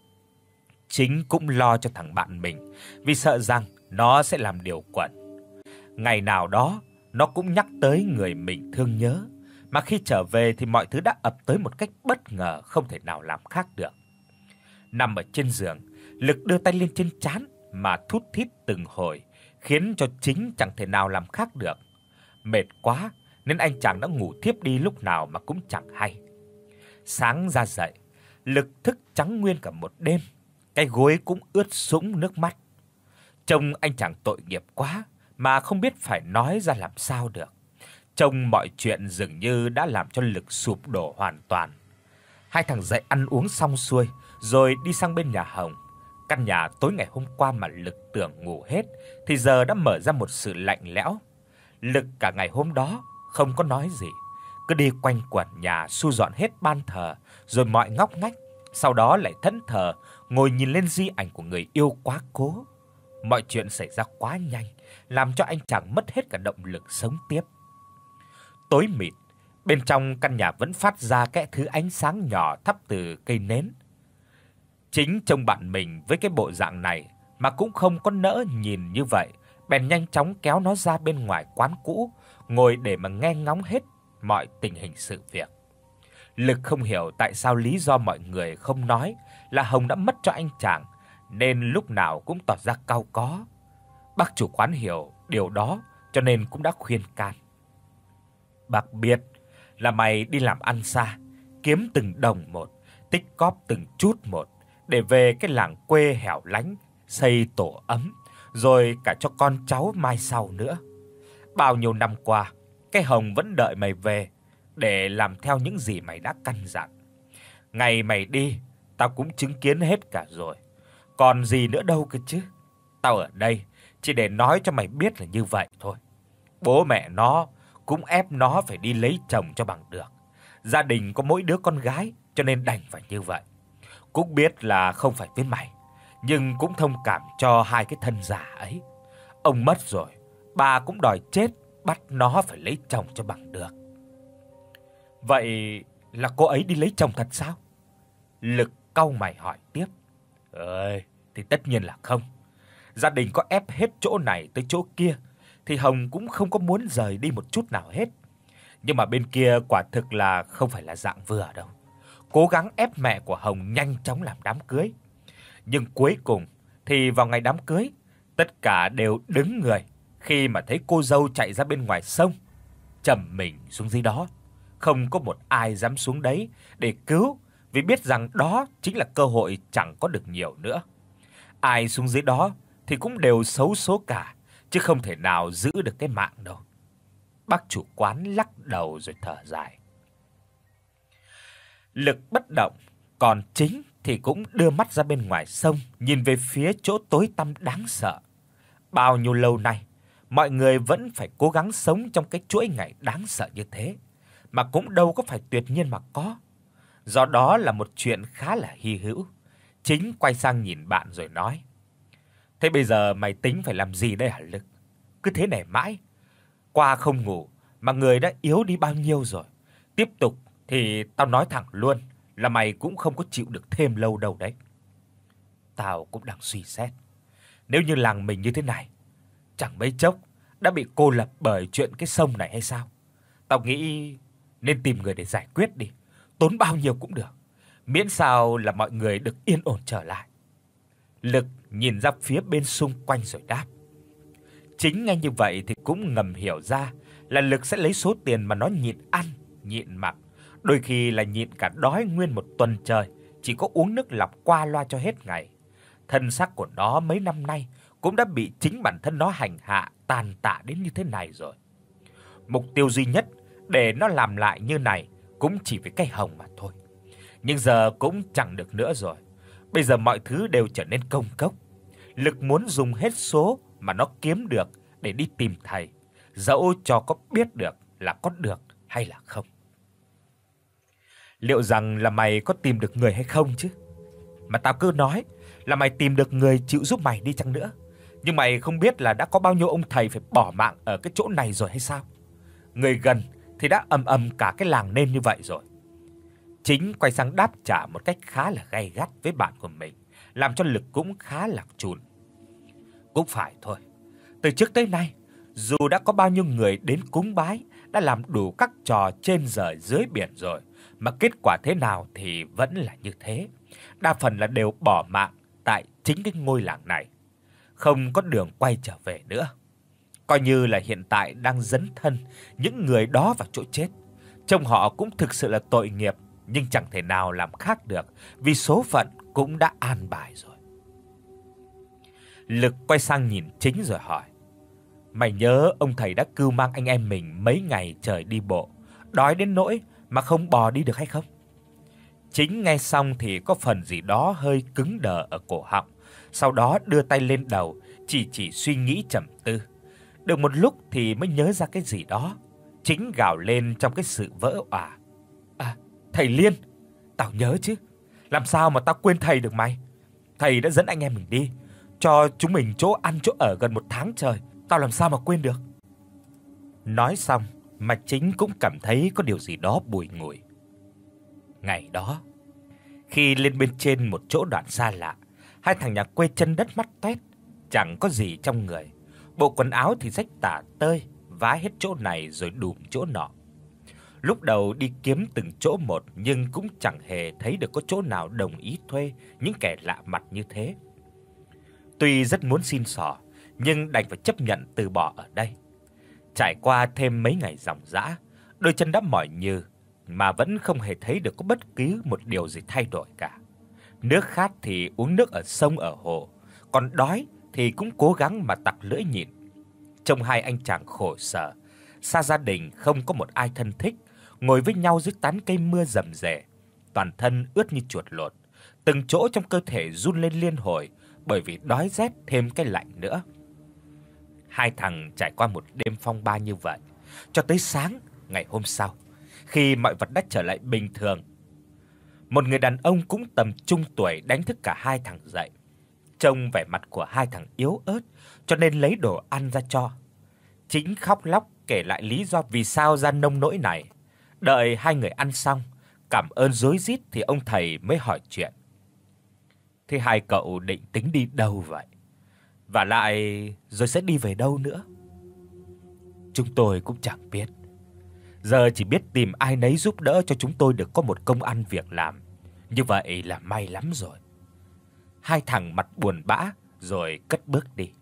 Chính cũng lo cho thằng bạn mình, vì sợ rằng nó sẽ làm điều quẩn. Ngày nào đó nó cũng nhắc tới người mình thương nhớ, mà khi trở về thì mọi thứ đã ập tới một cách bất ngờ không thể nào làm khác được. Nằm ở trên giường, Lực đưa tay lên trên trán mà thút thít từng hồi, khiến cho Chính chẳng thể nào làm khác được. Mệt quá nên anh chàng đã ngủ thiếp đi lúc nào mà cũng chẳng hay. Sáng ra dậy, Lực thức trắng nguyên cả một đêm, cái gối cũng ướt sũng nước mắt. Trông anh chàng tội nghiệp quá mà không biết phải nói ra làm sao được. Trông mọi chuyện dường như đã làm cho Lực sụp đổ hoàn toàn. Hai thằng dậy ăn uống xong xuôi rồi đi sang bên nhà Hồng. Căn nhà tối ngày hôm qua mà Lực tưởng ngủ hết thì giờ đã mở ra một sự lạnh lẽo. Lực cả ngày hôm đó không có nói gì, cứ đi quanh quẩn nhà thu dọn hết ban thờ rồi mọi ngóc ngách, sau đó lại thẫn thờ ngồi nhìn lên di ảnh của người yêu quá cố. Mọi chuyện xảy ra quá nhanh, làm cho anh chàng mất hết cả động lực sống tiếp. Tối mịt, bên trong căn nhà vẫn phát ra cái thứ ánh sáng nhỏ thắp từ cây nến. Chính trông bạn mình với cái bộ dạng này mà cũng không có nỡ nhìn như vậy, bèn nhanh chóng kéo nó ra bên ngoài quán cũ, ngồi để mà nghe ngóng hết mọi tình hình sự việc. Lực không hiểu tại sao lý do mọi người không nói là Hồng đã mất cho anh chàng, nên lúc nào cũng tỏ ra cau có. Bác chủ quán hiểu điều đó cho nên cũng đã khuyên can. "Bác biết là mày đi làm ăn xa, kiếm từng đồng một, tích cóp từng chút một để về cái làng quê hẻo lánh xây tổ ấm, rồi cả cho con cháu mai sau nữa. Bao nhiêu năm qua, cái Hồng vẫn đợi mày về, để làm theo những gì mày đã căn dặn. Ngày mày đi, tao cũng chứng kiến hết cả rồi. Còn gì nữa đâu cơ chứ. Tao ở đây chỉ để nói cho mày biết là như vậy thôi. Bố mẹ nó cũng ép nó phải đi lấy chồng cho bằng được. Gia đình có mỗi đứa con gái cho nên đành phải như vậy. Cũng biết là không phải với mày, nhưng cũng thông cảm cho hai cái thân giả ấy. Ông mất rồi, bà cũng đòi chết, bắt nó phải lấy chồng cho bằng được. Vậy là cô ấy đi lấy chồng thật sao? Lực cau mày hỏi tiếp. Ơi, thì tất nhiên là không. Gia đình có ép hết chỗ này tới chỗ kia thì Hồng cũng không có muốn rời đi một chút nào hết. Nhưng mà bên kia quả thực là không phải là dạng vừa đâu. Cố gắng ép mẹ của Hồng nhanh chóng làm đám cưới. Nhưng cuối cùng thì vào ngày đám cưới, tất cả đều đứng người khi mà thấy cô dâu chạy ra bên ngoài sông, trầm mình xuống dưới đó. Không có một ai dám xuống đấy để cứu, vì biết rằng đó chính là cơ hội chẳng có được nhiều nữa. Ai xuống dưới đó thì cũng đều xấu số cả, chứ không thể nào giữ được cái mạng đâu. Bác chủ quán lắc đầu rồi thở dài. Lực bất động, còn Chính thì cũng đưa mắt ra bên ngoài sông, nhìn về phía chỗ tối tăm đáng sợ. Bao nhiêu lâu nay, mọi người vẫn phải cố gắng sống trong cái chuỗi ngày đáng sợ như thế, mà cũng đâu có phải tuyệt nhiên mà có. Do đó là một chuyện khá là hy hữu. Chính quay sang nhìn bạn rồi nói: "Thế bây giờ mày tính phải làm gì đây hả Lực? Cứ thế này mãi, qua không ngủ mà người đã yếu đi bao nhiêu rồi. Tiếp tục thì tao nói thẳng luôn là mày cũng không có chịu được thêm lâu đâu đấy." Tao cũng đang suy xét, nếu như làng mình như thế này, chẳng mấy chốc đã bị cô lập bởi chuyện cái sông này hay sao? Tao nghĩ nên tìm người để giải quyết đi, tốn bao nhiêu cũng được, miễn sao là mọi người được yên ổn trở lại. Lực nhìn ra phía bên xung quanh rồi đáp. Chính ngay như vậy thì cũng ngầm hiểu ra là Lực sẽ lấy số tiền mà nó nhịn ăn, nhịn mặc, đôi khi là nhịn cả đói nguyên một tuần trời, chỉ có uống nước lọc qua loa cho hết ngày. Thân xác của nó mấy năm nay cũng đã bị chính bản thân nó hành hạ tàn tạ đến như thế này rồi. Mục tiêu duy nhất để nó làm lại như này cũng chỉ với cái Hồng mà thôi. Nhưng giờ cũng chẳng được nữa rồi. Bây giờ mọi thứ đều trở nên công cốc. Lực muốn dùng hết số mà nó kiếm được để đi tìm thầy, dẫu cho có biết được là có được hay là không. Liệu rằng là mày có tìm được người hay không chứ? Mà tao cứ nói là mày tìm được người chịu giúp mày đi chăng nữa, nhưng mày không biết là đã có bao nhiêu ông thầy phải bỏ mạng ở cái chỗ này rồi hay sao? Người gần thì đã ầm ầm cả cái làng nên như vậy rồi. Chính quay sang đáp trả một cách khá là gay gắt với bạn của mình, làm cho Lực cũng khá lạc chùn. Cũng phải thôi. Từ trước tới nay, dù đã có bao nhiêu người đến cúng bái, đã làm đủ các trò trên trời dưới biển rồi, mà kết quả thế nào thì vẫn là như thế. Đa phần là đều bỏ mạng tại chính cái ngôi làng này, không có đường quay trở về nữa. Coi như là hiện tại đang dấn thân những người đó vào chỗ chết. Trông họ cũng thực sự là tội nghiệp, nhưng chẳng thể nào làm khác được, vì số phận cũng đã an bài rồi. Lực quay sang nhìn Chính rồi hỏi: "Mày nhớ ông thầy đã cưu mang anh em mình mấy ngày trời đi bộ, đói đến nỗi mà không bò đi được hay không?" Chính nghe xong thì có phần gì đó hơi cứng đờ ở cổ họng, sau đó đưa tay lên đầu, chỉ chỉ suy nghĩ trầm tư. Được một lúc thì mới nhớ ra cái gì đó. Chính gào lên trong cái sự vỡ òa: "À, thầy Liên, tao nhớ chứ. Làm sao mà tao quên thầy được mày? Thầy đã dẫn anh em mình đi, cho chúng mình chỗ ăn chỗ ở gần một tháng trời, tao làm sao mà quên được." Nói xong mà Chính cũng cảm thấy có điều gì đó bùi ngùi. Ngày đó, khi lên bên trên một chỗ đoạn xa lạ, hai thằng nhà quê chân đất mắt toét, chẳng có gì trong người. Bộ quần áo thì rách tả tơi, vá hết chỗ này rồi đùm chỗ nọ. Lúc đầu đi kiếm từng chỗ một nhưng cũng chẳng hề thấy được có chỗ nào đồng ý thuê những kẻ lạ mặt như thế. Tuy rất muốn xin xỏ, nhưng đành phải chấp nhận từ bỏ ở đây. Trải qua thêm mấy ngày ròng rã, đôi chân đã mỏi nhừ mà vẫn không hề thấy được có bất cứ một điều gì thay đổi cả. Nước khát thì uống nước ở sông ở hồ, còn đói thì cũng cố gắng mà tặc lưỡi nhịn. Trông hai anh chàng khổ sở, xa gia đình không có một ai thân thích, ngồi với nhau dưới tán cây mưa rầm rề, toàn thân ướt như chuột lột, từng chỗ trong cơ thể run lên liên hồi bởi vì đói rét thêm cái lạnh nữa. Hai thằng trải qua một đêm phong ba như vậy, cho tới sáng ngày hôm sau, khi mọi vật đã trở lại bình thường. Một người đàn ông cũng tầm trung tuổi đánh thức cả hai thằng dậy. Trông vẻ mặt của hai thằng yếu ớt, cho nên lấy đồ ăn ra cho. Chính khóc lóc kể lại lý do vì sao ra nông nỗi này. Đợi hai người ăn xong, cảm ơn rối rít thì ông thầy mới hỏi chuyện. Thế hai cậu định tính đi đâu vậy? Và lại rồi sẽ đi về đâu nữa? Chúng tôi cũng chẳng biết. Giờ chỉ biết tìm ai nấy giúp đỡ cho chúng tôi được có một công ăn việc làm. Như vậy là may lắm rồi. Hai thằng mặt buồn bã rồi cất bước đi.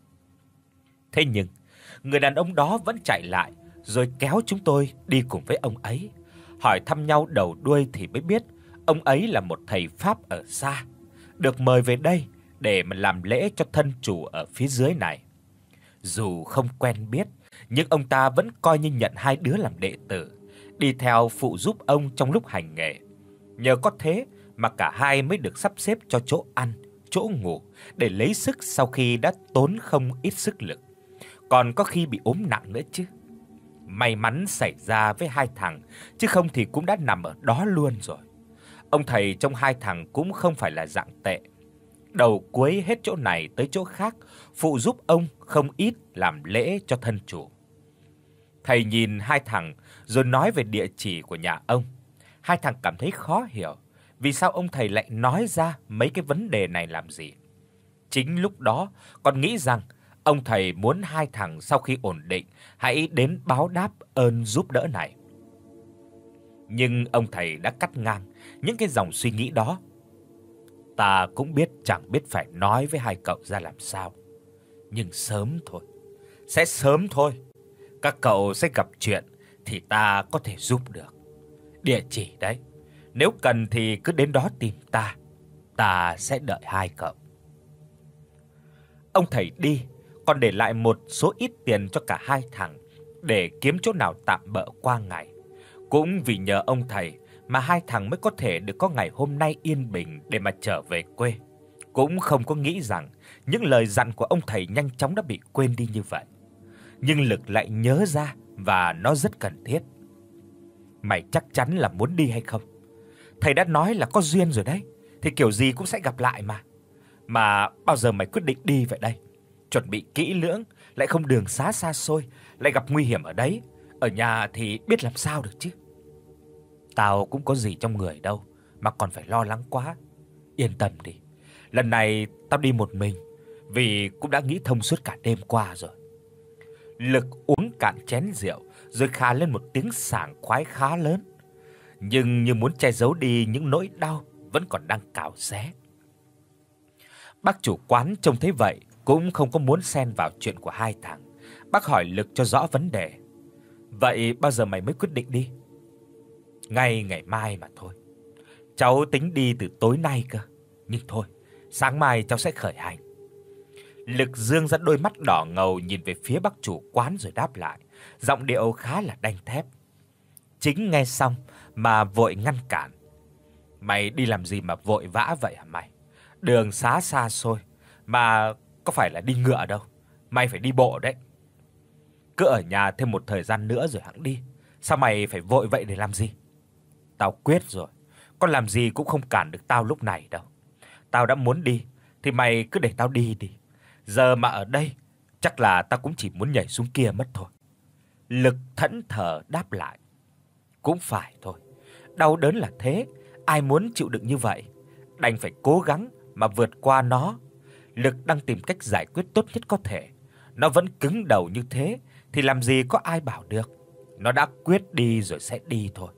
Thế nhưng, người đàn ông đó vẫn chạy lại rồi kéo chúng tôi đi cùng với ông ấy. Hỏi thăm nhau đầu đuôi thì mới biết ông ấy là một thầy pháp ở xa, được mời về đây để mà làm lễ cho thân chủ ở phía dưới này. Dù không quen biết, nhưng ông ta vẫn coi như nhận hai đứa làm đệ tử, đi theo phụ giúp ông trong lúc hành nghề. Nhờ có thế mà cả hai mới được sắp xếp cho chỗ ăn, chỗ ngủ để lấy sức sau khi đã tốn không ít sức lực. Còn có khi bị ốm nặng nữa chứ. May mắn xảy ra với hai thằng, chứ không thì cũng đã nằm ở đó luôn rồi. Ông thầy trong hai thằng cũng không phải là dạng tệ. Đầu cuối hết chỗ này tới chỗ khác, phụ giúp ông không ít làm lễ cho thân chủ. Thầy nhìn hai thằng rồi nói về địa chỉ của nhà ông. Hai thằng cảm thấy khó hiểu, vì sao ông thầy lại nói ra mấy cái vấn đề này làm gì. Chính lúc đó, còn nghĩ rằng ông thầy muốn hai thằng sau khi ổn định hãy đến báo đáp ơn giúp đỡ này. Nhưng ông thầy đã cắt ngang những cái dòng suy nghĩ đó. Ta cũng biết chẳng biết phải nói với hai cậu ra làm sao. Nhưng sớm thôi, sẽ sớm thôi. Các cậu sẽ gặp chuyện thì ta có thể giúp được. Địa chỉ đấy, nếu cần thì cứ đến đó tìm ta. Ta sẽ đợi hai cậu. Ông thầy đi, còn để lại một số ít tiền cho cả hai thằng để kiếm chỗ nào tạm bợ qua ngày. Cũng vì nhờ ông thầy mà hai thằng mới có thể được có ngày hôm nay yên bình để mà trở về quê. Cũng không có nghĩ rằng những lời dặn của ông thầy nhanh chóng đã bị quên đi như vậy. Nhưng Lực lại nhớ ra và nó rất cần thiết. Mày chắc chắn là muốn đi hay không? Thầy đã nói là có duyên rồi đấy, thì kiểu gì cũng sẽ gặp lại mà. Mà bao giờ mày quyết định đi vậy đây? Chuẩn bị kỹ lưỡng, lại không đường xá xa xôi, lại gặp nguy hiểm ở đấy. Ở nhà thì biết làm sao được chứ. Tao cũng có gì trong người đâu mà còn phải lo lắng quá. Yên tâm đi. Lần này tao đi một mình, vì cũng đã nghĩ thông suốt cả đêm qua rồi. Lực uống cạn chén rượu rồi khà lên một tiếng sảng khoái khá lớn, nhưng như muốn che giấu đi những nỗi đau vẫn còn đang cào xé. Bác chủ quán trông thấy vậy cũng không có muốn xen vào chuyện của hai thằng. Bác hỏi Lực cho rõ vấn đề. Vậy bao giờ mày mới quyết định đi? Ngay ngày mai mà thôi. Cháu tính đi từ tối nay cơ. Nhưng thôi, sáng mai cháu sẽ khởi hành. Lực dương ra đôi mắt đỏ ngầu nhìn về phía bác chủ quán rồi đáp lại, giọng điệu khá là đanh thép. Chính nghe xong mà vội ngăn cản. Mày đi làm gì mà vội vã vậy hả mày? Đường xá xa xôi, mà có phải là đi ngựa đâu. Mày phải đi bộ đấy. Cứ ở nhà thêm một thời gian nữa rồi hẵng đi. Sao mày phải vội vậy để làm gì? Tao quyết rồi, con làm gì cũng không cản được tao lúc này đâu. Tao đã muốn đi thì mày cứ để tao đi đi. Giờ mà ở đây, chắc là tao cũng chỉ muốn nhảy xuống kia mất thôi. Lực thẫn thờ đáp lại. Cũng phải thôi, đau đớn là thế, ai muốn chịu đựng như vậy. Đành phải cố gắng mà vượt qua nó. Lực đang tìm cách giải quyết tốt nhất có thể. Nó vẫn cứng đầu như thế thì làm gì có ai bảo được. Nó đã quyết đi rồi sẽ đi thôi.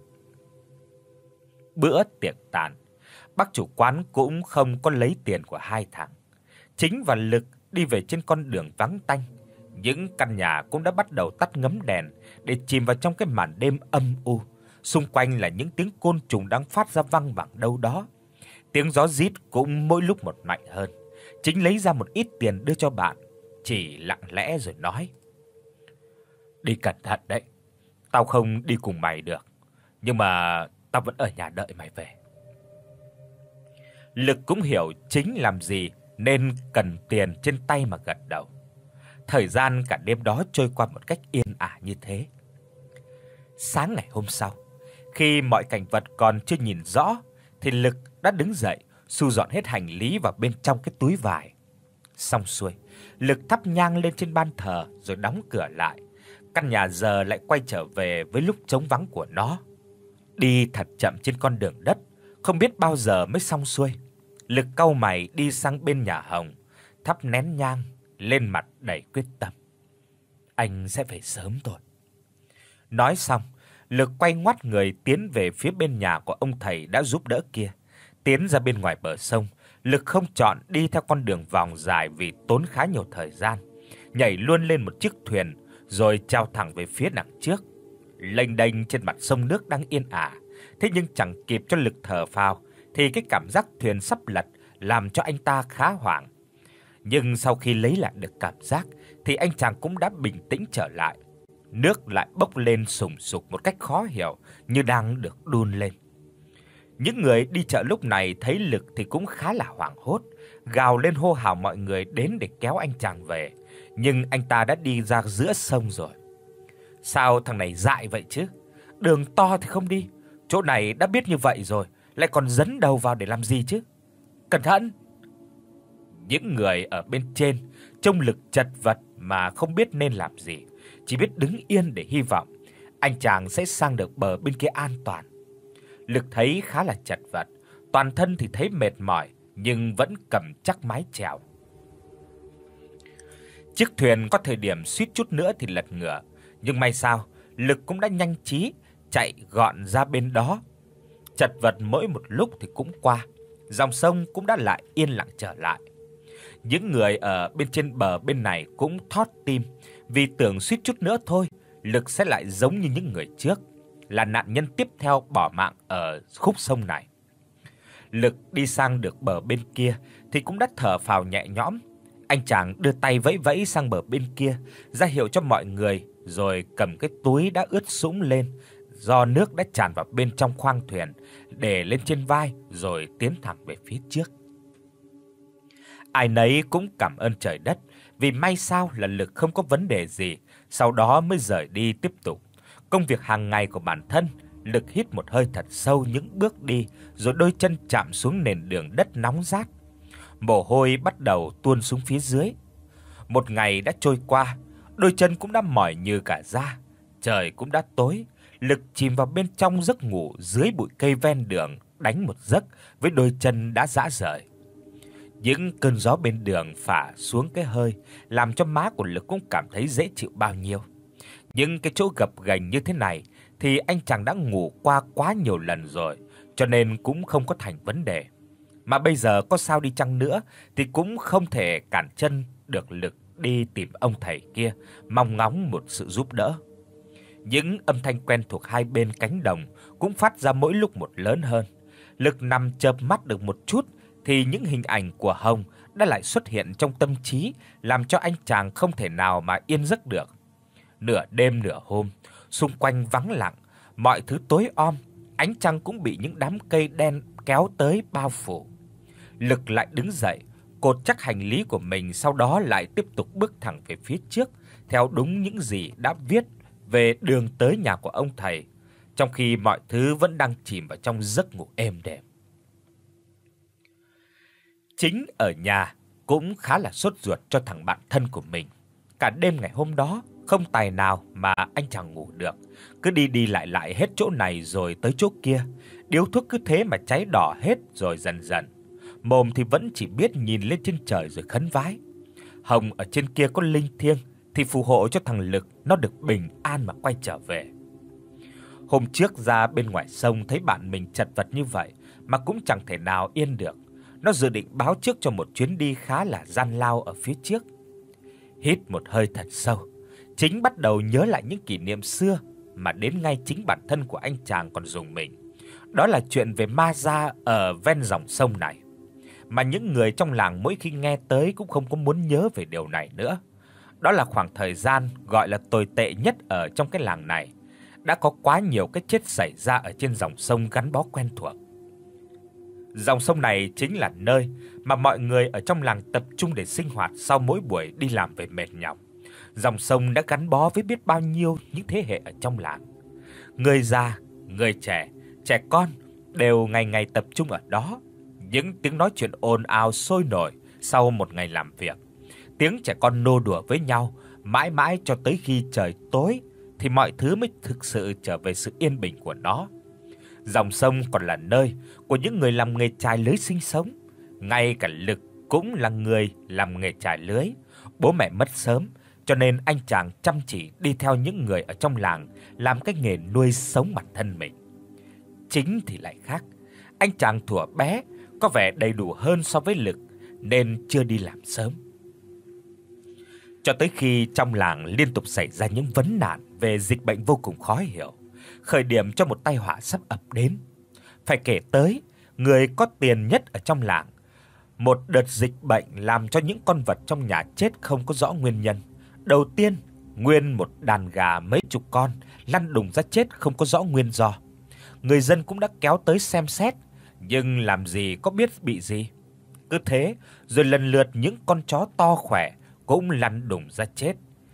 Bữa tiệc tàn, bác chủ quán cũng không có lấy tiền của hai thằng. Chính và Lực đi về trên con đường vắng tanh. Những căn nhà cũng đã bắt đầu tắt ngấm đèn để chìm vào trong cái màn đêm âm u. Xung quanh là những tiếng côn trùng đang phát ra văng vẳng đâu đó. Tiếng gió rít cũng mỗi lúc một mạnh hơn. Chính lấy ra một ít tiền đưa cho bạn, chỉ lặng lẽ rồi nói: "Đi cẩn thận đấy, tao không đi cùng mày được. nhưng mà tao vẫn ở nhà đợi mày về." Lực cũng hiểu chính làm gì nên cần tiền trên tay mà gật đầu. Thời gian cả đêm đó trôi qua một cách yên ả như thế. Sáng ngày hôm sau, khi mọi cảnh vật còn chưa nhìn rõ thì Lực đã đứng dậy, thu dọn hết hành lý vào bên trong cái túi vải. Xong xuôi, Lực thắp nhang lên trên ban thờ rồi đóng cửa lại. Căn nhà giờ lại quay trở về với lúc trống vắng của nó. Đi thật chậm trên con đường đất, không biết bao giờ mới xong xuôi. Lực cau mày đi sang bên nhà Hồng, thắp nén nhang, lên mặt đầy quyết tâm. Anh sẽ về sớm thôi. Nói xong, Lực quay ngoắt người tiến về phía bên nhà của ông thầy đã giúp đỡ kia. Tiến ra bên ngoài bờ sông, Lực không chọn đi theo con đường vòng dài vì tốn khá nhiều thời gian. Nhảy luôn lên một chiếc thuyền rồi chèo thẳng về phía đằng trước. Lênh đênh trên mặt sông nước đang yên ả, thế nhưng chẳng kịp cho Lực thở phào thì cái cảm giác thuyền sắp lật làm cho anh ta khá hoảng. Nhưng sau khi lấy lại được cảm giác thì anh chàng cũng đã bình tĩnh trở lại. Nước lại bốc lên sùng sục một cách khó hiểu như đang được đun lên. Những người đi chợ lúc này thấy Lực thì cũng khá là hoảng hốt, gào lên hô hào mọi người đến để kéo anh chàng về, nhưng anh ta đã đi ra giữa sông rồi. Sao thằng này dại vậy chứ? Đường to thì không đi, chỗ này đã biết như vậy rồi, lại còn dấn đầu vào để làm gì chứ? Cẩn thận! Những người ở bên trên trông Lực chật vật mà không biết nên làm gì, chỉ biết đứng yên để hy vọng anh chàng sẽ sang được bờ bên kia an toàn. Lực thấy khá là chật vật, toàn thân thì thấy mệt mỏi nhưng vẫn cầm chắc mái chèo. Chiếc thuyền có thời điểm suýt chút nữa thì lật ngửa, nhưng may sao, Lực cũng đã nhanh trí chạy gọn ra bên đó. Chật vật mỗi một lúc thì cũng qua, dòng sông cũng đã lại yên lặng trở lại. Những người ở bên trên bờ bên này cũng thót tim, vì tưởng suýt chút nữa thôi, Lực sẽ lại giống như những người trước, là nạn nhân tiếp theo bỏ mạng ở khúc sông này. Lực đi sang được bờ bên kia thì cũng đã thở phào nhẹ nhõm. Anh chàng đưa tay vẫy vẫy sang bờ bên kia, ra hiệu cho mọi người, rồi cầm cái túi đã ướt sũng lên do nước đã tràn vào bên trong khoang thuyền, để lên trên vai rồi tiến thẳng về phía trước. Ai nấy cũng cảm ơn trời đất, vì may sao là Lực không có vấn đề gì, sau đó mới rời đi tiếp tục công việc hàng ngày của bản thân. Lực hít một hơi thật sâu những bước đi, rồi đôi chân chạm xuống nền đường đất nóng rát. Mồ hôi bắt đầu tuôn xuống phía dưới. Một ngày đã trôi qua, đôi chân cũng đã mỏi như cả da. Trời cũng đã tối, Lực chìm vào bên trong giấc ngủ dưới bụi cây ven đường, đánh một giấc với đôi chân đã rã rời. Những cơn gió bên đường phả xuống cái hơi, làm cho má của Lực cũng cảm thấy dễ chịu bao nhiêu. Nhưng cái chỗ gập ghềnh như thế này thì anh chàng đã ngủ qua quá nhiều lần rồi, cho nên cũng không có thành vấn đề. Mà bây giờ có sao đi chăng nữa thì cũng không thể cản chân được Lực đi tìm ông thầy kia, mong ngóng một sự giúp đỡ. Những âm thanh quen thuộc hai bên cánh đồng cũng phát ra mỗi lúc một lớn hơn. Lực nằm chợp mắt được một chút thì những hình ảnh của Hồng đã lại xuất hiện trong tâm trí, làm cho anh chàng không thể nào mà yên giấc được. Nửa đêm nửa hôm, xung quanh vắng lặng, mọi thứ tối om, ánh trăng cũng bị những đám cây đen kéo tới bao phủ. Lực lại đứng dậy, cột chắc hành lý của mình, sau đó lại tiếp tục bước thẳng về phía trước, theo đúng những gì đã viết về đường tới nhà của ông thầy, trong khi mọi thứ vẫn đang chìm vào trong giấc ngủ êm đềm. Chính ở nhà cũng khá là sốt ruột cho thằng bạn thân của mình. Cả đêm ngày hôm đó không tài nào mà anh chàng ngủ được, cứ đi đi lại lại hết chỗ này rồi tới chỗ kia, điếu thuốc cứ thế mà cháy đỏ hết rồi dần dần. Mồm thì vẫn chỉ biết nhìn lên trên trời rồi khấn vái. Hồng ở trên kia có linh thiêng thì phù hộ cho thằng Lực nó được bình an mà quay trở về. Hôm trước ra bên ngoài sông thấy bạn mình chật vật như vậy mà cũng chẳng thể nào yên được. Nó dự định báo trước cho một chuyến đi khá là gian lao ở phía trước. Hít một hơi thật sâu, Chính bắt đầu nhớ lại những kỷ niệm xưa mà đến ngay chính bản thân của anh chàng còn rùng mình. Đó là chuyện về ma da ở ven dòng sông này, mà những người trong làng mỗi khi nghe tới cũng không có muốn nhớ về điều này nữa. Đó là khoảng thời gian gọi là tồi tệ nhất ở trong cái làng này. đã có quá nhiều cái chết xảy ra ở trên dòng sông gắn bó quen thuộc. Dòng sông này chính là nơi mà mọi người ở trong làng tập trung để sinh hoạt sau mỗi buổi đi làm về mệt nhọc. Dòng sông đã gắn bó với biết bao nhiêu những thế hệ ở trong làng. Người già, người trẻ, trẻ con đều ngày ngày tập trung ở đó. Những tiếng nói chuyện ồn ào sôi nổi sau một ngày làm việc. Tiếng trẻ con nô đùa với nhau mãi mãi cho tới khi trời tối thì mọi thứ mới thực sự trở về sự yên bình của nó. Dòng sông còn là nơi của những người làm nghề chài lưới sinh sống, ngay cả Lực cũng là người làm nghề chài lưới. Bố mẹ mất sớm, cho nên anh chàng chăm chỉ đi theo những người ở trong làng làm cái nghề nuôi sống bản thân mình. Chính thì lại khác, anh chàng thuở bé có vẻ đầy đủ hơn so với Lực nên chưa đi làm sớm. Cho tới khi trong làng liên tục xảy ra những vấn nạn về dịch bệnh vô cùng khó hiểu, khởi điểm cho một tai họa sắp ập đến. Phải kể tới người có tiền nhất ở trong làng. Một đợt dịch bệnh làm cho những con vật trong nhà chết không có rõ nguyên nhân. Đầu tiên, nguyên một đàn gà mấy chục con lăn đùng ra chết không có rõ nguyên do. Người dân cũng đã kéo tới xem xét, nhưng làm gì có biết bị gì. Cứ thế, rồi lần lượt những con chó to khỏe cũng lăn đùng ra chết.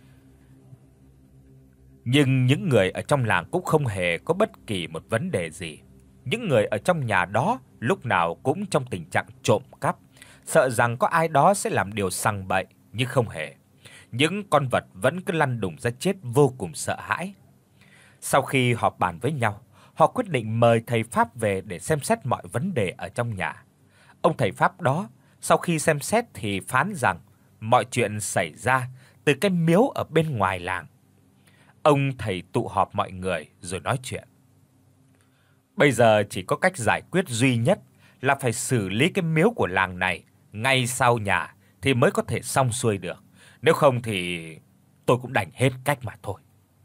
Nhưng những người ở trong làng cũng không hề có bất kỳ một vấn đề gì. Những người ở trong nhà đó lúc nào cũng trong tình trạng trộm cắp, sợ rằng có ai đó sẽ làm điều sằng bậy, nhưng không hề. Những con vật vẫn cứ lăn đùng ra chết vô cùng sợ hãi. Sau khi họp bàn với nhau, họ quyết định mời thầy pháp về để xem xét mọi vấn đề ở trong nhà. Ông thầy pháp đó sau khi xem xét thì phán rằng mọi chuyện xảy ra từ cái miếu ở bên ngoài làng. Ông thầy tụ họp mọi người rồi nói chuyện. Bây giờ chỉ có cách giải quyết duy nhất là phải xử lý cái miếu của làng này ngay sau nhà thì mới có thể xong xuôi được. Nếu không thì tôi cũng đành hết cách mà thôi.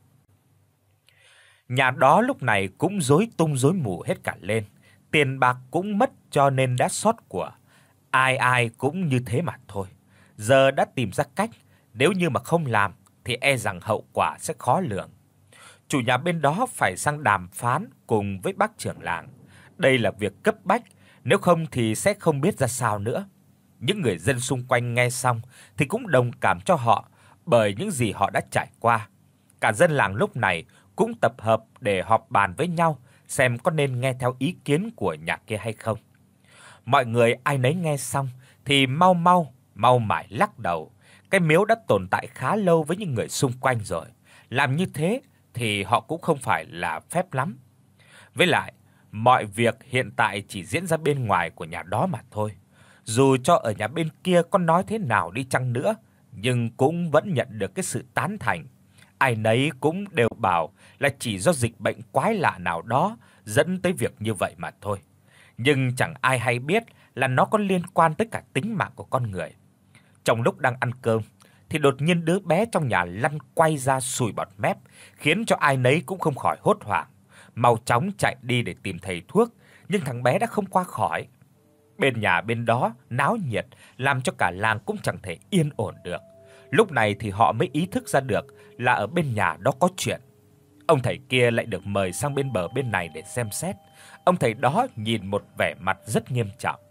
Nhà đó lúc này cũng rối tung rối mù hết cả lên, tiền bạc cũng mất cho nên đã xót của. Ai ai cũng như thế mà thôi. Giờ đã tìm ra cách, nếu như mà không làm thì e rằng hậu quả sẽ khó lường. Chủ nhà bên đó phải sang đàm phán cùng với bác trưởng làng. Đây là việc cấp bách, nếu không thì sẽ không biết ra sao nữa. Những người dân xung quanh nghe xong thì cũng đồng cảm cho họ bởi những gì họ đã trải qua. Cả dân làng lúc này cũng tập hợp để họp bàn với nhau xem có nên nghe theo ý kiến của nhà kia hay không. Mọi người ai nấy nghe xong thì mau mau, mau mải lắc đầu. Cái miếu đã tồn tại khá lâu với những người xung quanh rồi. Làm như thế thì họ cũng không phải là phép lắm. Với lại, mọi việc hiện tại chỉ diễn ra bên ngoài của nhà đó mà thôi. Dù cho ở nhà bên kia có nói thế nào đi chăng nữa, nhưng cũng vẫn nhận được cái sự tán thành. Ai nấy cũng đều bảo là chỉ do dịch bệnh quái lạ nào đó dẫn tới việc như vậy mà thôi. Nhưng chẳng ai hay biết là nó có liên quan tới cả tính mạng của con người. Trong lúc đang ăn cơm thì đột nhiên đứa bé trong nhà lăn quay ra sùi bọt mép, khiến cho ai nấy cũng không khỏi hốt hoảng, mau chóng chạy đi để tìm thầy thuốc, nhưng thằng bé đã không qua khỏi. Bên nhà bên đó náo nhiệt, làm cho cả làng cũng chẳng thể yên ổn được. Lúc này thì họ mới ý thức ra được là ở bên nhà đó có chuyện. Ông thầy kia lại được mời sang bên bờ bên này để xem xét. Ông thầy đó nhìn một vẻ mặt rất nghiêm trọng.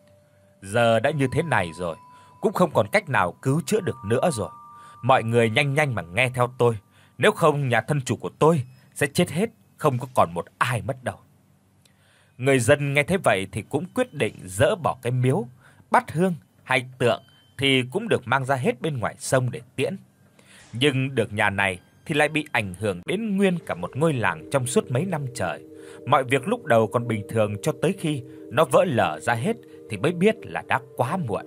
Giờ đã như thế này rồi, cũng không còn cách nào cứu chữa được nữa rồi. Mọi người nhanh nhanh mà nghe theo tôi, nếu không nhà thân chủ của tôi sẽ chết hết, không có còn một ai mất đâu. Người dân nghe thế vậy thì cũng quyết định dỡ bỏ cái miếu, bát hương hay tượng thì cũng được mang ra hết bên ngoài sông để tiễn. Nhưng được nhà này thì lại bị ảnh hưởng đến nguyên cả một ngôi làng trong suốt mấy năm trời. Mọi việc lúc đầu còn bình thường cho tới khi nó vỡ lở ra hết thì mới biết là đã quá muộn.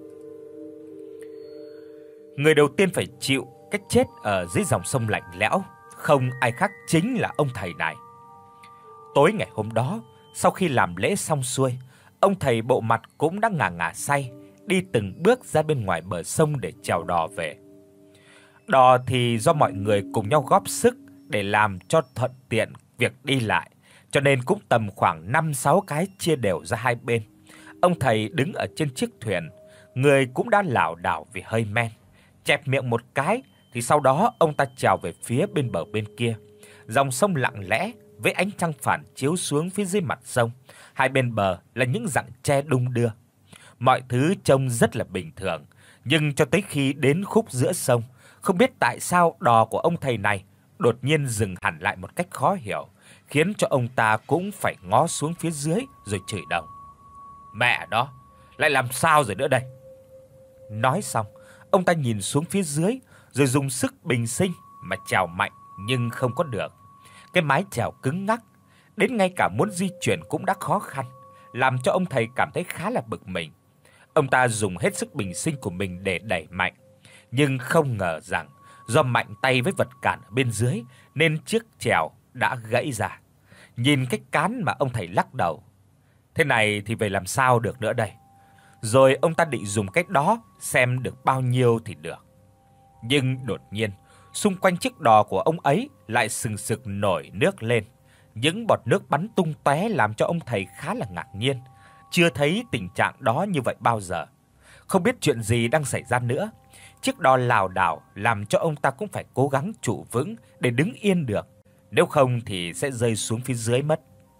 Người đầu tiên phải chịu cái chết ở dưới dòng sông lạnh lẽo không ai khác chính là ông thầy này. Tối ngày hôm đó, sau khi làm lễ xong xuôi, ông thầy bộ mặt cũng đã ngả ngả say, đi từng bước ra bên ngoài bờ sông để chèo đò về. Đò thì do mọi người cùng nhau góp sức để làm cho thuận tiện việc đi lại, cho nên cũng tầm khoảng năm sáu cái chia đều ra hai bên. Ông thầy đứng ở trên chiếc thuyền, người cũng đã lảo đảo vì hơi men. Chẹp miệng một cái thì sau đó ông ta chèo về phía bên bờ bên kia. Dòng sông lặng lẽ với ánh trăng phản chiếu xuống phía dưới mặt sông, hai bên bờ là những rặng tre đung đưa. Mọi thứ trông rất là bình thường, nhưng cho tới khi đến khúc giữa sông, không biết tại sao đò của ông thầy này đột nhiên dừng hẳn lại một cách khó hiểu, khiến cho ông ta cũng phải ngó xuống phía dưới rồi chửi đồng. Mẹ đó, lại làm sao rồi nữa đây? Nói xong, ông ta nhìn xuống phía dưới rồi dùng sức bình sinh mà chèo mạnh nhưng không có được. Cái mái chèo cứng ngắc, đến ngay cả muốn di chuyển cũng đã khó khăn, làm cho ông thầy cảm thấy khá là bực mình. Ông ta dùng hết sức bình sinh của mình để đẩy mạnh, nhưng không ngờ rằng do mạnh tay với vật cản ở bên dưới nên chiếc chèo đã gãy ra. Nhìn cái cán mà ông thầy lắc đầu. Thế này thì về làm sao được nữa đây? Rồi ông ta định dùng cái đó xem được bao nhiêu thì được. Nhưng đột nhiên, xung quanh chiếc đò của ông ấy lại sừng sực nổi nước lên. Những bọt nước bắn tung tóe làm cho ông thầy khá là ngạc nhiên, chưa thấy tình trạng đó như vậy bao giờ. Không biết chuyện gì đang xảy ra nữa. Chiếc đò lảo đảo làm cho ông ta cũng phải cố gắng trụ vững để đứng yên được, nếu không thì sẽ rơi xuống phía dưới mất.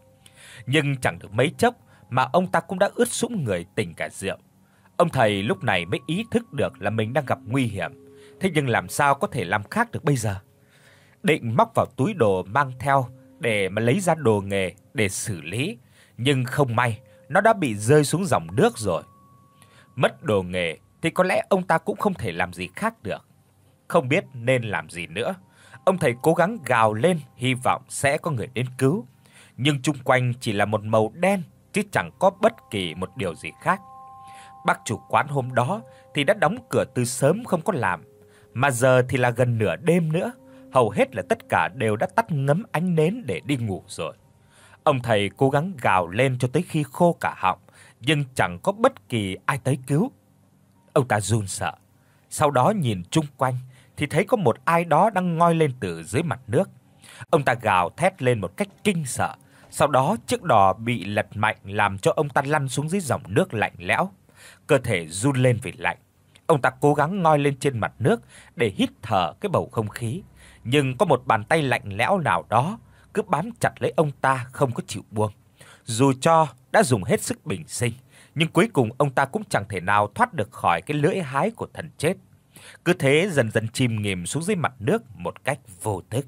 Nhưng chẳng được mấy chốc mà ông ta cũng đã ướt sũng người tỉnh cả rượu. Ông thầy lúc này mới ý thức được là mình đang gặp nguy hiểm, thế nhưng làm sao có thể làm khác được bây giờ? Định móc vào túi đồ mang theo để mà lấy ra đồ nghề để xử lý, nhưng không may nó đã bị rơi xuống dòng nước rồi. Mất đồ nghề thì có lẽ ông ta cũng không thể làm gì khác được. Không biết nên làm gì nữa, ông thầy cố gắng gào lên hy vọng sẽ có người đến cứu, nhưng xung quanh chỉ là một màu đen chứ chẳng có bất kỳ một điều gì khác. Bác chủ quán hôm đó thì đã đóng cửa từ sớm không có làm, mà giờ thì là gần nửa đêm nữa, hầu hết là tất cả đều đã tắt ngấm ánh nến để đi ngủ rồi. Ông thầy cố gắng gào lên cho tới khi khô cả họng, nhưng chẳng có bất kỳ ai tới cứu. Ông ta run sợ, sau đó nhìn chung quanh thì thấy có một ai đó đang ngoi lên từ dưới mặt nước. Ông ta gào thét lên một cách kinh sợ, sau đó chiếc đò bị lật mạnh làm cho ông ta lăn xuống dưới dòng nước lạnh lẽo, cơ thể run lên vì lạnh. Ông ta cố gắng ngoi lên trên mặt nước để hít thở cái bầu không khí, nhưng có một bàn tay lạnh lẽo nào đó cứ bám chặt lấy ông ta không có chịu buông. Dù cho đã dùng hết sức bình sinh, nhưng cuối cùng ông ta cũng chẳng thể nào thoát được khỏi cái lưỡi hái của thần chết. Cứ thế dần dần chìm nghỉm xuống dưới mặt nước một cách vô thức.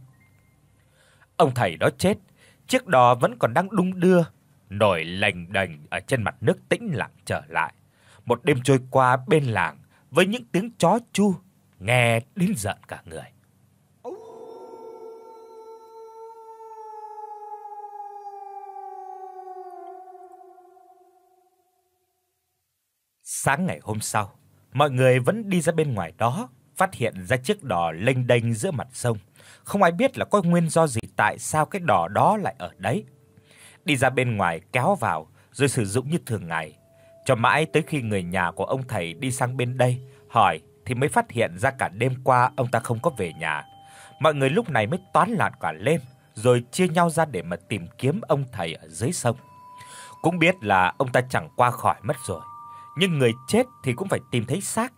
Ông thầy đó chết, chiếc đò vẫn còn đang đung đưa, nổi lềnh đềnh ở trên mặt nước tĩnh lặng trở lại. Một đêm trôi qua bên làng với những tiếng chó chu nghe đến giận cả người. Sáng ngày hôm sau, mọi người vẫn đi ra bên ngoài đó, phát hiện ra chiếc đò lênh đênh giữa mặt sông. Không ai biết là có nguyên do gì tại sao cái đò đó lại ở đấy. Đi ra bên ngoài kéo vào rồi sử dụng như thường ngày. Cho mãi tới khi người nhà của ông thầy đi sang bên đây hỏi thì mới phát hiện ra cả đêm qua ông ta không có về nhà. Mọi người lúc này mới toán loạn cả lên, rồi chia nhau ra để mà tìm kiếm ông thầy ở dưới sông. Cũng biết là ông ta chẳng qua khỏi mất rồi, nhưng người chết thì cũng phải tìm thấy xác.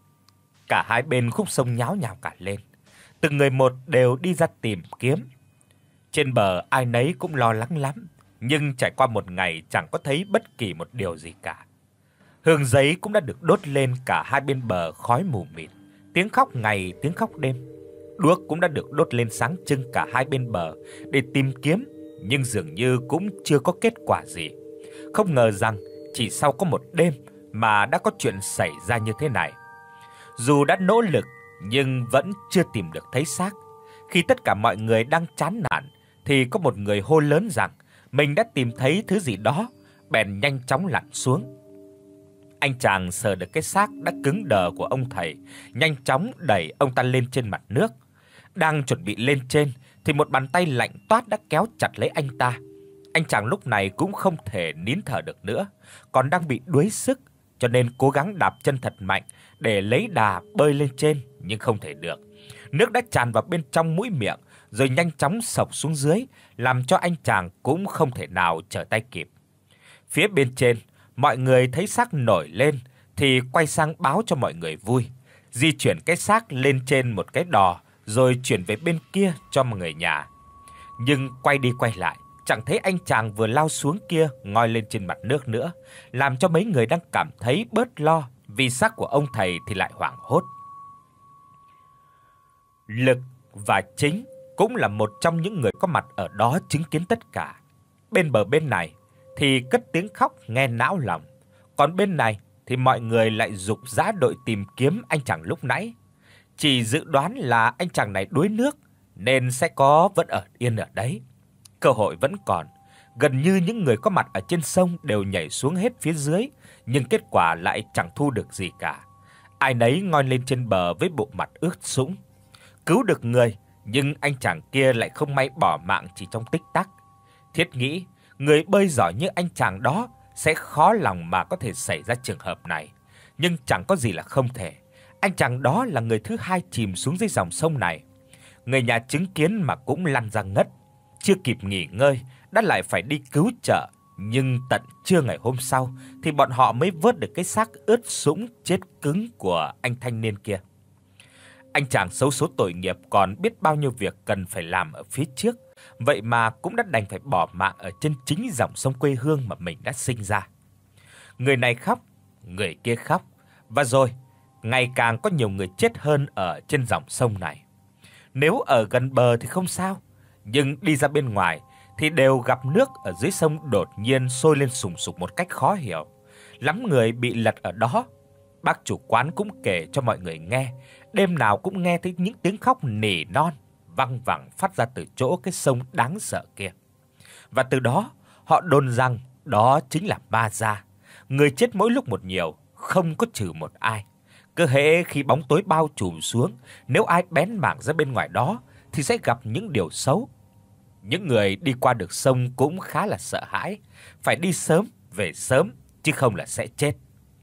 Cả hai bên khúc sông nháo nhào cả lên, từng người một đều đi ra tìm kiếm. Trên bờ ai nấy cũng lo lắng lắm, nhưng trải qua một ngày chẳng có thấy bất kỳ một điều gì cả. Hương giấy cũng đã được đốt lên cả hai bên bờ khói mù mịt, tiếng khóc ngày tiếng khóc đêm. Đuốc cũng đã được đốt lên sáng trưng cả hai bên bờ để tìm kiếm, nhưng dường như cũng chưa có kết quả gì. Không ngờ rằng chỉ sau có một đêm mà đã có chuyện xảy ra như thế này. Dù đã nỗ lực nhưng vẫn chưa tìm được thấy xác. Khi tất cả mọi người đang chán nản thì có một người hô lớn rằng mình đã tìm thấy thứ gì đó, bèn nhanh chóng lặn xuống. Anh chàng sờ được cái xác đã cứng đờ của ông thầy, nhanh chóng đẩy ông ta lên trên mặt nước. Đang chuẩn bị lên trên thì một bàn tay lạnh toát đã kéo chặt lấy anh ta. Anh chàng lúc này cũng không thể nín thở được nữa, còn đang bị đuối sức, cho nên cố gắng đạp chân thật mạnh để lấy đà bơi lên trên, nhưng không thể được. Nước đã tràn vào bên trong mũi miệng rồi nhanh chóng xộc xuống dưới, làm cho anh chàng cũng không thể nào trở tay kịp. Phía bên trên, mọi người thấy xác nổi lên thì quay sang báo cho mọi người vui, di chuyển cái xác lên trên một cái đò rồi chuyển về bên kia cho mọi người nhà. nhưng quay đi quay lại, chẳng thấy anh chàng vừa lao xuống kia ngoi lên trên mặt nước nữa, làm cho mấy người đang cảm thấy bớt lo vì xác của ông thầy thì lại hoảng hốt. Lực và Chính cũng là một trong những người có mặt ở đó chứng kiến tất cả. Bên bờ bên này thì cất tiếng khóc nghe não lòng, còn bên này thì mọi người lại rục rã đội tìm kiếm anh chàng lúc nãy. Chỉ dự đoán là anh chàng này đuối nước nên sẽ có vẫn ở yên ở đấy. Cơ hội vẫn còn, gần như những người có mặt ở trên sông đều nhảy xuống hết phía dưới, nhưng kết quả lại chẳng thu được gì cả. Ai nấy ngoi lên trên bờ với bộ mặt ướt sũng. Cứu được người, nhưng anh chàng kia lại không may bỏ mạng chỉ trong tích tắc. Thiết nghĩ, người bơi giỏi như anh chàng đó sẽ khó lòng mà có thể xảy ra trường hợp này, nhưng chẳng có gì là không thể. Anh chàng đó là người thứ hai chìm xuống dưới dòng sông này. Người nhà chứng kiến mà cũng lăn ra ngất, chưa kịp nghỉ ngơi đã lại phải đi cứu trợ, nhưng tận trưa ngày hôm sau thì bọn họ mới vớt được cái xác ướt sũng chết cứng của anh thanh niên kia. Anh chàng xấu số tội nghiệp còn biết bao nhiêu việc cần phải làm ở phía trước, vậy mà cũng đã đành phải bỏ mạng ở trên chính dòng sông quê hương mà mình đã sinh ra. Người này khóc, người kia khóc, và rồi ngày càng có nhiều người chết hơn ở trên dòng sông này. Nếu ở gần bờ thì không sao, nhưng đi ra bên ngoài thì đều gặp nước ở dưới sông đột nhiên sôi lên sùng sục một cách khó hiểu. Lắm người bị lật ở đó. Bác chủ quán cũng kể cho mọi người nghe, đêm nào cũng nghe thấy những tiếng khóc nỉ non văng vẳng phát ra từ chỗ cái sông đáng sợ kia. Và từ đó, họ đồn rằng đó chính là ma gia. Người chết mỗi lúc một nhiều, không có trừ một ai. Cứ hễ khi bóng tối bao trùm xuống, nếu ai bén mảng ra bên ngoài đó thì sẽ gặp những điều xấu. Những người đi qua được sông cũng khá là sợ hãi, phải đi sớm về sớm chứ không là sẽ chết.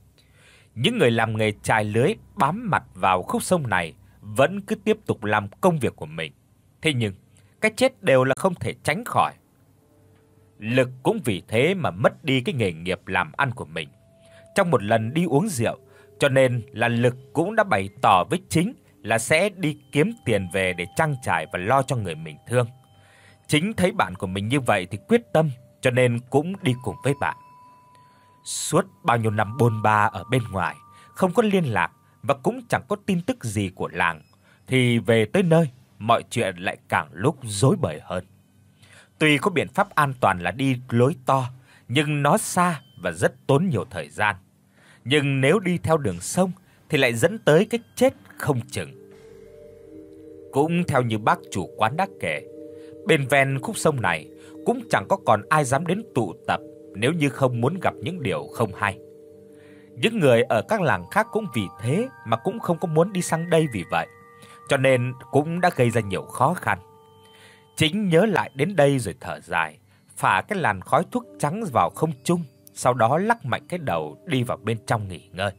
Những người làm nghề chài lưới bám mặt vào khúc sông này vẫn cứ tiếp tục làm công việc của mình. Thế nhưng cái chết đều là không thể tránh khỏi. Lực cũng vì thế mà mất đi cái nghề nghiệp làm ăn của mình. Trong một lần đi uống rượu, cho nên là Lực cũng đã bày tỏ với Chính là sẽ đi kiếm tiền về để trang trải và lo cho người mình thương. Chính thấy bạn của mình như vậy thì quyết tâm, cho nên cũng đi cùng với bạn. Suốt bao nhiêu năm bôn ba ở bên ngoài, không có liên lạc và cũng chẳng có tin tức gì của làng, thì về tới nơi, mọi chuyện lại càng lúc rối bời hơn. Tuy có biện pháp an toàn là đi lối to, nhưng nó xa và rất tốn nhiều thời gian. Nhưng nếu đi theo đường sông thì lại dẫn tới cái chết không chừng. Cũng theo như bác chủ quán đã kể, bên ven khúc sông này cũng chẳng có còn ai dám đến tụ tập nếu như không muốn gặp những điều không hay. Những người ở các làng khác cũng vì thế mà cũng không có muốn đi sang đây vì vậy, cho nên cũng đã gây ra nhiều khó khăn. Chính nhớ lại đến đây rồi thở dài, phả cái làn khói thuốc trắng vào không trung, sau đó lắc mạnh cái đầu đi vào bên trong nghỉ ngơi.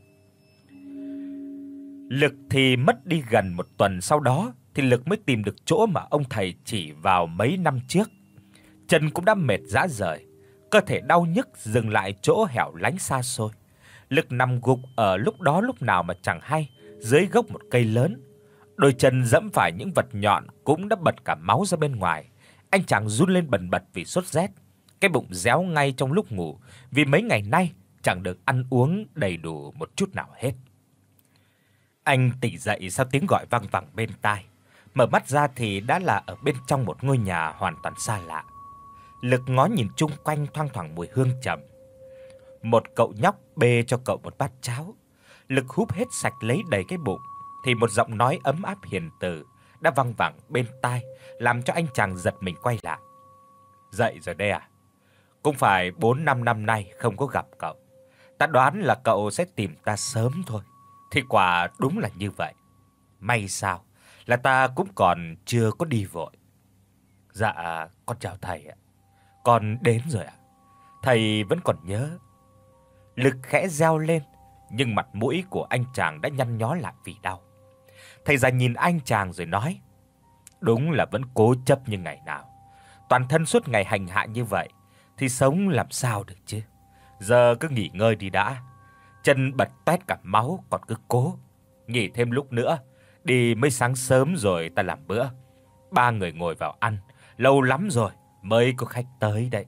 Lực thì mất đi gần một tuần sau đó thì Lực mới tìm được chỗ mà ông thầy chỉ vào mấy năm trước. Chân cũng đã mệt rã rời, cơ thể đau nhức dừng lại chỗ hẻo lánh xa xôi. Lực nằm gục ở lúc đó lúc nào mà chẳng hay, dưới gốc một cây lớn. Đôi chân giẫm phải những vật nhọn cũng đã bật cả máu ra bên ngoài. Anh chàng run lên bần bật vì sốt rét. Cái bụng réo ngay trong lúc ngủ, vì mấy ngày nay chẳng được ăn uống đầy đủ một chút nào hết. Anh tỉnh dậy sau tiếng gọi vang vẳng bên tai. Mở mắt ra thì đã là ở bên trong một ngôi nhà hoàn toàn xa lạ. Lực ngó nhìn chung quanh thoang thoảng mùi hương trầm. Một cậu nhóc bê cho cậu một bát cháo. Lực húp hết sạch lấy đầy cái bụng thì một giọng nói ấm áp hiền từ đã vang vẳng bên tai, làm cho anh chàng giật mình quay lại. Dậy rồi đây à? Cũng phải bốn năm năm nay không có gặp cậu. Ta đoán là cậu sẽ tìm ta sớm thôi. Thì quả đúng là như vậy. May sao là ta cũng còn chưa có đi vội. Dạ, con chào thầy ạ. Con đến rồi ạ. Thầy vẫn còn nhớ. Lực khẽ reo lên, nhưng mặt mũi của anh chàng đã nhăn nhó lại vì đau. Thầy già nhìn anh chàng rồi nói: Đúng là vẫn cố chấp như ngày nào. Toàn thân suốt ngày hành hạ như vậy thì sống làm sao được chứ. Giờ cứ nghỉ ngơi đi đã. Chân bật toét cả máu còn cứ cố. Nghỉ thêm lúc nữa, đi mới sáng sớm rồi ta làm bữa. Ba người ngồi vào ăn, lâu lắm rồi mới có khách tới đấy."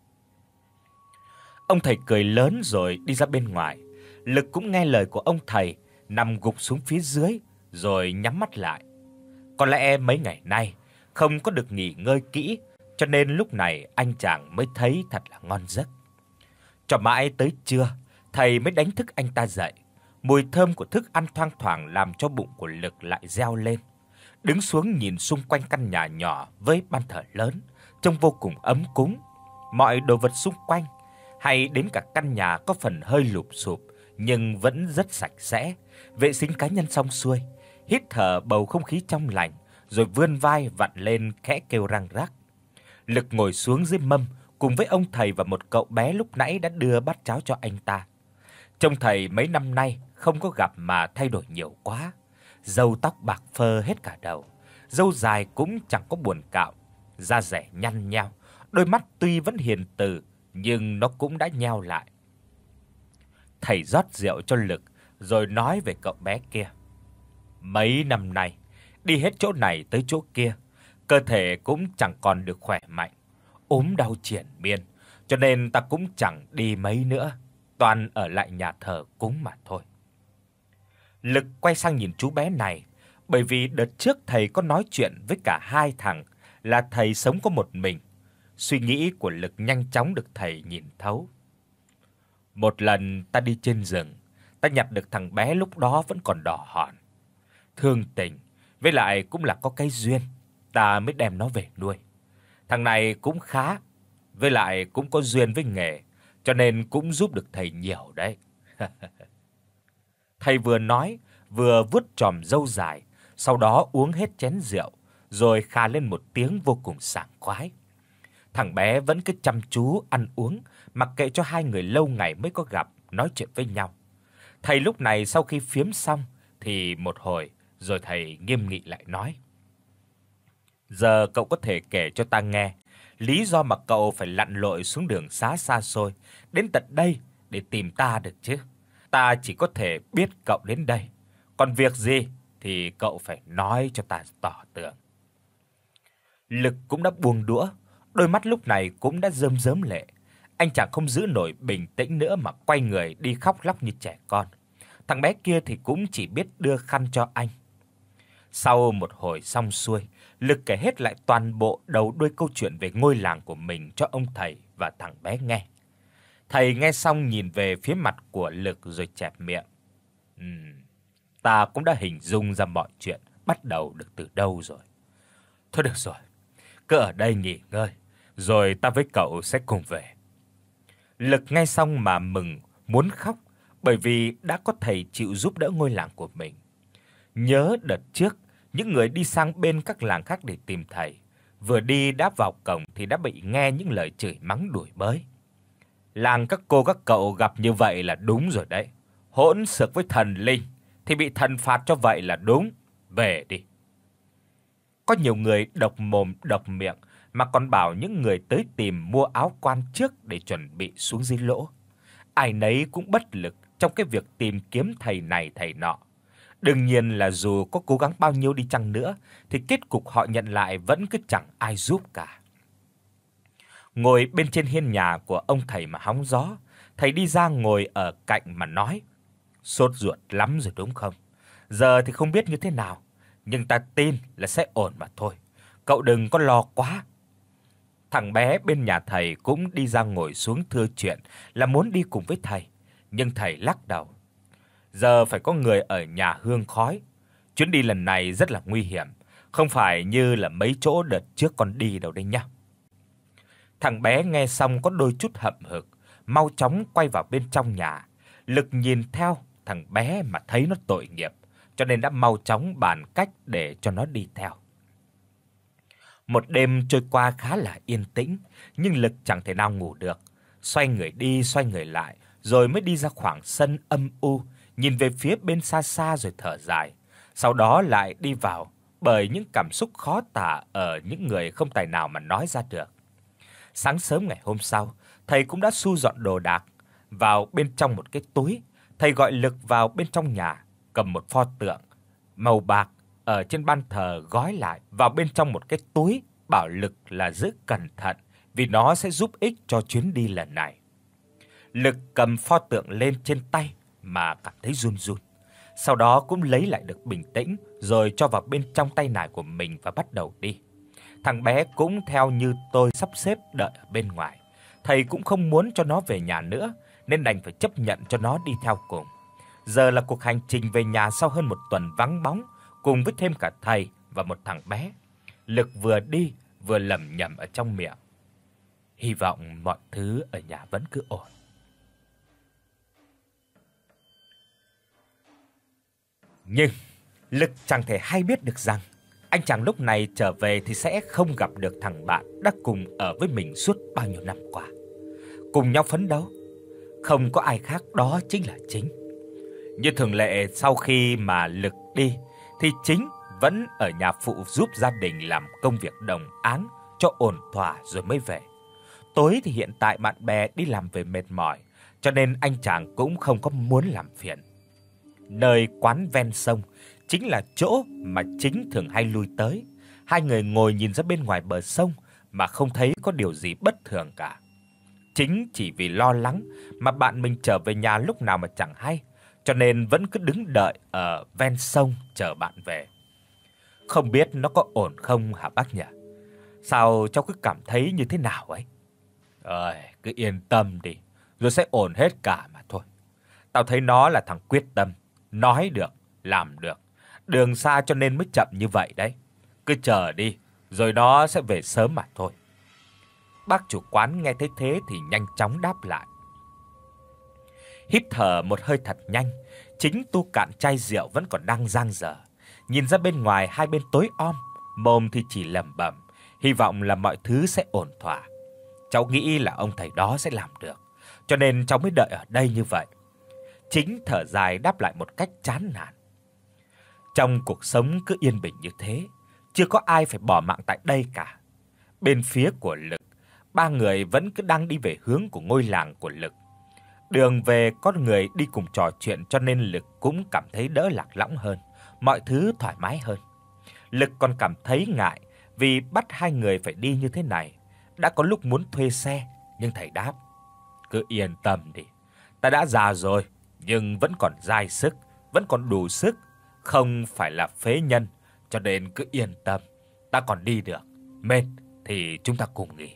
Ông thầy cười lớn rồi đi ra bên ngoài. Lực cũng nghe lời của ông thầy, nằm gục xuống phía dưới rồi nhắm mắt lại. Có lẽ mấy ngày nay không có được nghỉ ngơi kỹ, cho nên lúc này anh chàng mới thấy thật là ngon giấc. Cho mãi tới trưa, thầy mới đánh thức anh ta dậy. Mùi thơm của thức ăn thoang thoảng làm cho bụng của Lực lại reo lên. Đứng xuống nhìn xung quanh căn nhà nhỏ với ban thờ lớn, trông vô cùng ấm cúng. Mọi đồ vật xung quanh, hay đến cả căn nhà có phần hơi lụp xụp nhưng vẫn rất sạch sẽ, vệ sinh cá nhân xong xuôi, hít thở bầu không khí trong lành, rồi vươn vai vặn lên khẽ kêu răng rắc. Lực ngồi xuống dưới mâm cùng với ông thầy và một cậu bé lúc nãy đã đưa bát cháo cho anh ta. Trông thầy mấy năm nay không có gặp mà thay đổi nhiều quá. Râu tóc bạc phơ hết cả đầu, râu dài cũng chẳng có buồn cạo, da dẻ nhăn nheo, đôi mắt tuy vẫn hiền từ nhưng nó cũng đã nheo lại. Thầy rót rượu cho Lực rồi nói về cậu bé kia. Mấy năm nay đi hết chỗ này tới chỗ kia, cơ thể cũng chẳng còn được khỏe mạnh, ốm đau triền miên, cho nên ta cũng chẳng đi mấy nữa, toàn ở lại nhà thờ cúng mà thôi. Lực quay sang nhìn chú bé này, bởi vì đợt trước thầy có nói chuyện với cả hai thằng là thầy sống có một mình. Suy nghĩ của Lực nhanh chóng được thầy nhìn thấu. Một lần ta đi trên rừng, ta nhặt được thằng bé lúc đó vẫn còn đỏ hòn. Thương tình, với lại cũng là có cái duyên, ta mới đem nó về nuôi. Thằng này cũng khá, với lại cũng có duyên với nghề, cho nên cũng giúp được thầy nhiều đấy. Thầy vừa nói, vừa vuốt chòm râu dài, sau đó uống hết chén rượu, rồi khà lên một tiếng vô cùng sảng khoái. Thằng bé vẫn cứ chăm chú ăn uống, mặc kệ cho hai người lâu ngày mới có gặp nói chuyện với nhau. Thầy lúc này sau khi phiếm xong thì một hồi rồi thầy nghiêm nghị lại nói: "Giờ cậu có thể kể cho ta nghe lý do mà cậu phải lặn lội xuống đường xá xa xôi đến tận đây để tìm ta được chứ? Ta chỉ có thể biết cậu đến đây, còn việc gì thì cậu phải nói cho ta tỏ tường." Lực cũng đã buông đũa, đôi mắt lúc này cũng đã rơm rớm lệ. Anh chàng không giữ nổi bình tĩnh nữa mà quay người đi khóc lóc như trẻ con. Thằng bé kia thì cũng chỉ biết đưa khăn cho anh. Sau một hồi xong xuôi, Lực kể hết lại toàn bộ đầu đuôi câu chuyện về ngôi làng của mình cho ông thầy và thằng bé nghe. Thầy nghe xong nhìn về phía mặt của Lực rồi chẹp miệng. Ừm, ta cũng đã hình dung ra mọi chuyện bắt đầu được từ đâu rồi. Thôi được rồi, cứ ở đây nghỉ ngơi, rồi ta với cậu sẽ cùng về. Lực nghe xong mà mừng muốn khóc, bởi vì đã có thầy chịu giúp đỡ ngôi làng của mình. Nhớ đợt trước, những người đi sang bên các làng khác để tìm thầy, vừa đi đã vào cổng thì đã bị nghe những lời chửi mắng đuổi bới. Làng các cô các cậu gặp như vậy là đúng rồi đấy. Hỗn xược với thần linh thì bị thần phạt cho vậy là đúng. Về đi. Có nhiều người độc mồm độc miệng mà còn bảo những người tới tìm mua áo quan trước để chuẩn bị xuống dưới lỗ. Ai nấy cũng bất lực trong cái việc tìm kiếm thầy này thầy nọ. Đương nhiên là dù có cố gắng bao nhiêu đi chăng nữa thì kết cục họ nhận lại vẫn cứ chẳng ai giúp cả. Ngồi bên trên hiên nhà của ông thầy mà hóng gió, thầy đi ra ngồi ở cạnh mà nói: "Sốt ruột lắm rồi đúng không? Giờ thì không biết như thế nào, nhưng ta tin là sẽ ổn mà thôi. Cậu đừng có lo quá." Thằng bé bên nhà thầy cũng đi ra ngồi xuống thưa chuyện là muốn đi cùng với thầy, nhưng thầy lắc đầu. Giờ phải có người ở nhà hương khói. Chuyến đi lần này rất là nguy hiểm, không phải như là mấy chỗ đợt trước con đi đâu đấy nhá. Thằng bé nghe xong có đôi chút hậm hực, mau chóng quay vào bên trong nhà. Lực nhìn theo thằng bé mà thấy nó tội nghiệp, cho nên đã mau chóng bàn cách để cho nó đi theo. Một đêm trôi qua khá là yên tĩnh, nhưng Lực chẳng thể nào ngủ được. Xoay người đi xoay người lại, rồi mới đi ra khoảng sân âm u, nhìn về phía bên xa xa rồi thở dài. Sau đó lại đi vào, bởi những cảm xúc khó tả ở những người không tài nào mà nói ra được. Sáng sớm ngày hôm sau, thầy cũng đã thu dọn đồ đạc vào bên trong một cái túi. Thầy gọi Lực vào bên trong nhà, cầm một pho tượng màu bạc ở trên ban thờ gói lại vào bên trong một cái túi bảo Lực là giữ cẩn thận vì nó sẽ giúp ích cho chuyến đi lần này. Lực cầm pho tượng lên trên tay mà cảm thấy run run. Sau đó cũng lấy lại được bình tĩnh rồi cho vào bên trong tay nải của mình và bắt đầu đi. Thằng bé cũng theo như tôi sắp xếp đợi ở bên ngoài. Thầy cũng không muốn cho nó về nhà nữa nên đành phải chấp nhận cho nó đi theo cùng. Giờ là cuộc hành trình về nhà sau hơn một tuần vắng bóng, cùng với thêm cả thầy và một thằng bé. Lực vừa đi vừa lẩm nhẩm ở trong miệng: hy vọng mọi thứ ở nhà vẫn cứ ổn. Nhưng Lực chẳng thể hay biết được rằng anh chàng lúc này trở về thì sẽ không gặp được thằng bạn đã cùng ở với mình suốt bao nhiêu năm qua, cùng nhau phấn đấu. Không có ai khác, đó chính là Chính. Như thường lệ, sau khi mà Lực đi thì Chính vẫn ở nhà phụ giúp gia đình làm công việc đồng áng cho ổn thỏa rồi mới về. Tối thì hiện tại bạn bè đi làm về mệt mỏi, cho nên anh chàng cũng không có muốn làm phiền. Nơi quán ven sông chính là chỗ mà Chính thường hay lui tới. Hai người ngồi nhìn ra bên ngoài bờ sông mà không thấy có điều gì bất thường cả. Chính chỉ vì lo lắng mà bạn mình trở về nhà lúc nào mà chẳng hay, cho nên vẫn cứ đứng đợi ở ven sông chờ bạn về. Không biết nó có ổn không hả bác nhỉ? Sao cháu cứ cảm thấy như thế nào ấy? Ơi, cứ yên tâm đi, rồi sẽ ổn hết cả mà thôi. Tao thấy nó là thằng quyết tâm, nói được, làm được. Đường xa cho nên mới chậm như vậy đấy. Cứ chờ đi, rồi nó sẽ về sớm mà thôi. Bác chủ quán nghe thấy thế thì nhanh chóng đáp lại. Hít thở một hơi thật nhanh, Chính tu cạn chai rượu vẫn còn đang dang dở. Nhìn ra bên ngoài hai bên tối om, mồm thì chỉ lẩm bẩm, hy vọng là mọi thứ sẽ ổn thỏa. Cháu nghĩ là ông thầy đó sẽ làm được, cho nên cháu mới đợi ở đây như vậy. Chính thở dài đáp lại một cách chán nản. Trong cuộc sống cứ yên bình như thế, chưa có ai phải bỏ mạng tại đây cả. Bên phía của Lực, ba người vẫn cứ đang đi về hướng của ngôi làng của Lực. Đường về có người đi cùng trò chuyện cho nên Lực cũng cảm thấy đỡ lạc lõng hơn, mọi thứ thoải mái hơn. Lực còn cảm thấy ngại vì bắt hai người phải đi như thế này. Đã có lúc muốn thuê xe, nhưng thầy đáp: cứ yên tâm đi, ta đã già rồi nhưng vẫn còn dai sức, vẫn còn đủ sức, không phải là phế nhân, cho nên cứ yên tâm, ta còn đi được. Mệt thì chúng ta cùng nghỉ.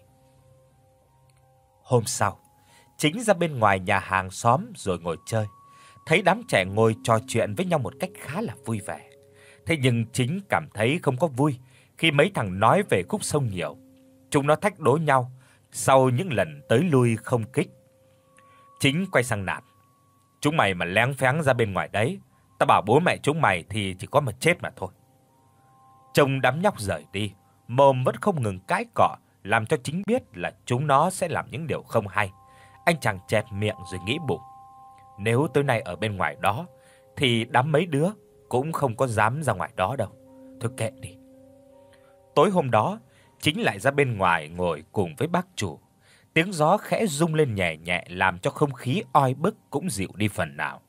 Hôm sau, Chính ra bên ngoài nhà hàng xóm rồi ngồi chơi. Thấy đám trẻ ngồi trò chuyện với nhau một cách khá là vui vẻ. Thế nhưng Chính cảm thấy không có vui khi mấy thằng nói về khúc sông nhiều. Chúng nó thách đố nhau sau những lần tới lui không kích. Chính quay sang nạt: chúng mày mà lén phén ra bên ngoài đấy, ta bảo bố mẹ chúng mày thì chỉ có mà chết mà thôi. Trông đám nhóc rời đi, mồm vẫn không ngừng cãi cọ, làm cho Chính biết là chúng nó sẽ làm những điều không hay. Anh chàng chẹp miệng rồi nghĩ bụng: nếu tối nay ở bên ngoài đó thì đám mấy đứa cũng không có dám ra ngoài đó đâu. Thôi kệ đi. Tối hôm đó, Chính lại ra bên ngoài ngồi cùng với bác chủ. Tiếng gió khẽ rung lên nhẹ nhẹ làm cho không khí oi bức cũng dịu đi phần nào.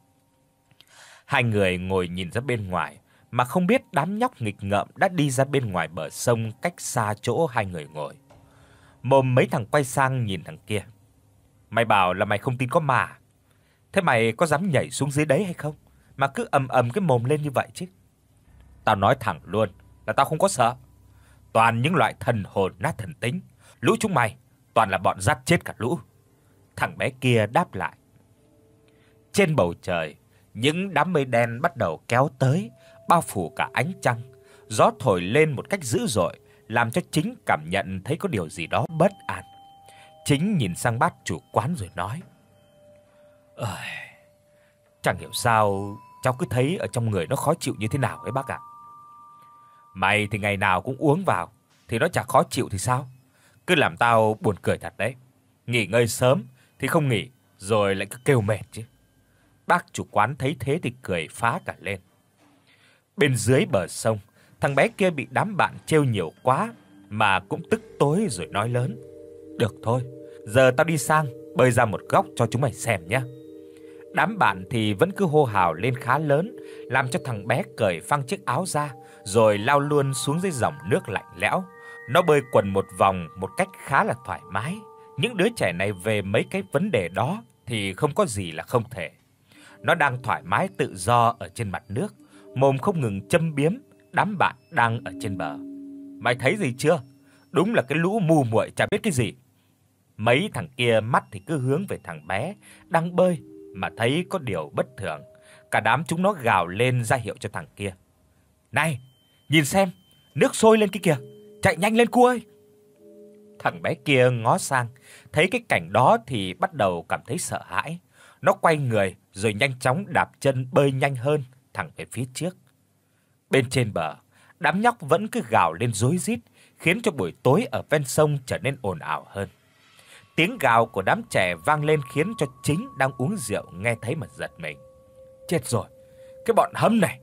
Hai người ngồi nhìn ra bên ngoài mà không biết đám nhóc nghịch ngợm đã đi ra bên ngoài bờ sông cách xa chỗ hai người ngồi. Mồm mấy thằng quay sang nhìn thằng kia: mày bảo là mày không tin có ma, thế mày có dám nhảy xuống dưới đấy hay không mà cứ ầm ầm cái mồm lên như vậy chứ? Tao nói thẳng luôn là tao không có sợ. Toàn những loại thần hồn nát thần tính, lũ chúng mày toàn là bọn dắt chết cả lũ. Thằng bé kia đáp lại. Trên bầu trời, những đám mây đen bắt đầu kéo tới, bao phủ cả ánh trăng. Gió thổi lên một cách dữ dội, làm cho Chính cảm nhận thấy có điều gì đó bất an. Chính nhìn sang bác chủ quán rồi nói: "Ơi, chẳng hiểu sao cháu cứ thấy ở trong người nó khó chịu như thế nào ấy bác ạ." "Mày thì ngày nào cũng uống vào thì nó chả khó chịu thì sao? Cứ làm tao buồn cười thật đấy. Nghỉ ngơi sớm thì không nghỉ, rồi lại cứ kêu mệt chứ." Bác chủ quán thấy thế thì cười phá cả lên. Bên dưới bờ sông, thằng bé kia bị đám bạn trêu nhiều quá mà cũng tức tối rồi nói lớn: "Được thôi, giờ tao đi sang bơi ra một góc cho chúng mày xem nhé." Đám bạn thì vẫn cứ hô hào lên khá lớn, làm cho thằng bé cởi phăng chiếc áo ra rồi lao luôn xuống dưới dòng nước lạnh lẽo. Nó bơi quần một vòng một cách khá là thoải mái. Những đứa trẻ này về mấy cái vấn đề đó thì không có gì là không thể. Nó đang thoải mái tự do ở trên mặt nước, mồm không ngừng châm biếm đám bạn đang ở trên bờ. Mày thấy gì chưa? Đúng là cái lũ mù muội chả biết cái gì. Mấy thằng kia mắt thì cứ hướng về thằng bé đang bơi mà thấy có điều bất thường. Cả đám chúng nó gào lên ra hiệu cho thằng kia. "Này, nhìn xem, nước sôi lên kia kìa, chạy nhanh lên cu ơi." Thằng bé kia ngó sang, thấy cái cảnh đó thì bắt đầu cảm thấy sợ hãi. Nó quay người rồi nhanh chóng đạp chân bơi nhanh hơn thẳng về phía trước. Bên trên bờ, đám nhóc vẫn cứ gào lên rối rít, khiến cho buổi tối ở ven sông trở nên ồn ào hơn. Tiếng gào của đám trẻ vang lên khiến cho Chính đang uống rượu nghe thấy mà giật mình. Chết rồi, cái bọn hâm này.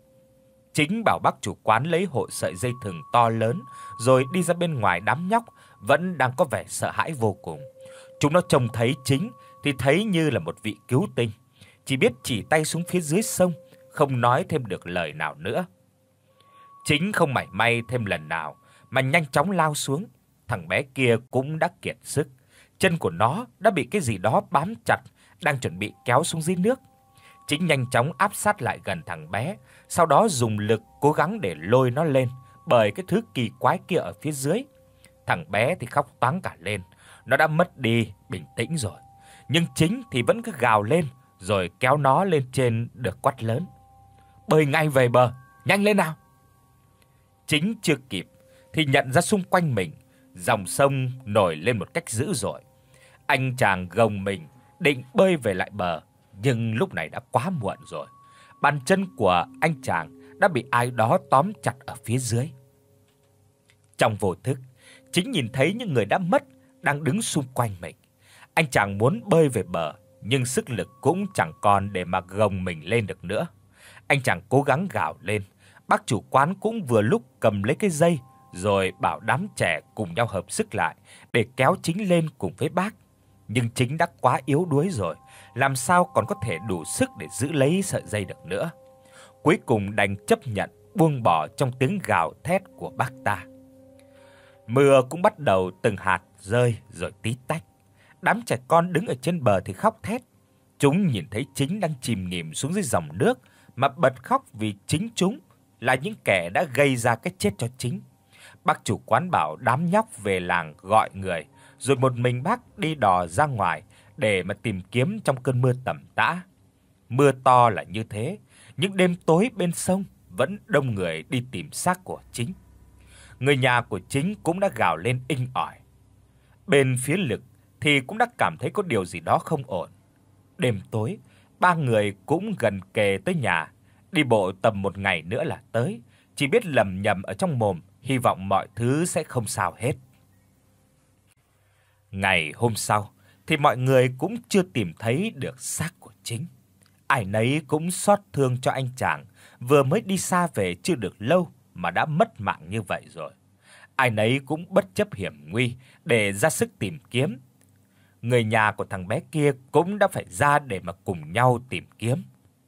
Chính bảo bác chủ quán lấy hộ sợi dây thừng to lớn rồi đi ra bên ngoài. Đám nhóc vẫn đang có vẻ sợ hãi vô cùng. Chúng nó trông thấy Chính thì thấy như là một vị cứu tinh, chỉ biết chỉ tay xuống phía dưới sông, không nói thêm được lời nào nữa. Chính không mảy may thêm lần nào mà nhanh chóng lao xuống. Thằng bé kia cũng đã kiệt sức, chân của nó đã bị cái gì đó bám chặt, đang chuẩn bị kéo xuống dưới nước. Chính nhanh chóng áp sát lại gần thằng bé, sau đó dùng lực cố gắng để lôi nó lên bởi cái thứ kỳ quái kia ở phía dưới. Thằng bé thì khóc toáng cả lên, nó đã mất đi bình tĩnh rồi. Nhưng Chính thì vẫn cứ gào lên rồi kéo nó lên trên được quát lớn. "Bơi ngay về bờ, nhanh lên nào." Chính chưa kịp thì nhận ra xung quanh mình dòng sông nổi lên một cách dữ dội. Anh chàng gồng mình định bơi về lại bờ, nhưng lúc này đã quá muộn rồi. Bàn chân của anh chàng đã bị ai đó tóm chặt ở phía dưới. Trong vô thức, Chính nhìn thấy những người đã mất đang đứng xung quanh mình. Anh chàng muốn bơi về bờ, nhưng sức lực cũng chẳng còn để mà gồng mình lên được nữa. Anh chàng cố gắng gào lên. Bác chủ quán cũng vừa lúc cầm lấy cái dây rồi bảo đám trẻ cùng nhau hợp sức lại để kéo Chính lên cùng với bác. Nhưng Chính đã quá yếu đuối rồi, làm sao còn có thể đủ sức để giữ lấy sợi dây được nữa. Cuối cùng đành chấp nhận buông bỏ trong tiếng gào thét của bác ta. Mưa cũng bắt đầu từng hạt rơi rồi tí tách. Đám trẻ con đứng ở trên bờ thì khóc thét. Chúng nhìn thấy Chính đang chìm nghỉm xuống dưới dòng nước mà bật khóc vì chính chúng là những kẻ đã gây ra cái chết cho Chính. Bác chủ quán bảo đám nhóc về làng gọi người, rồi một mình bác đi đò ra ngoài để mà tìm kiếm trong cơn mưa tầm tã. Mưa to là như thế, nhưng đêm tối bên sông vẫn đông người đi tìm xác của Chính. Người nhà của Chính cũng đã gào lên inh ỏi. Bên phía Lực thì cũng đã cảm thấy có điều gì đó không ổn. Đêm tối, ba người cũng gần kề tới nhà, đi bộ tầm một ngày nữa là tới, chỉ biết lầm nhầm ở trong mồm, hy vọng mọi thứ sẽ không sao hết. Ngày hôm sau thì mọi người cũng chưa tìm thấy được xác của Chính. Ai nấy cũng xót thương cho anh chàng vừa mới đi xa về chưa được lâu mà đã mất mạng như vậy rồi. Ai nấy cũng bất chấp hiểm nguy để ra sức tìm kiếm. Người nhà của thằng bé kia cũng đã phải ra để mà cùng nhau tìm kiếm.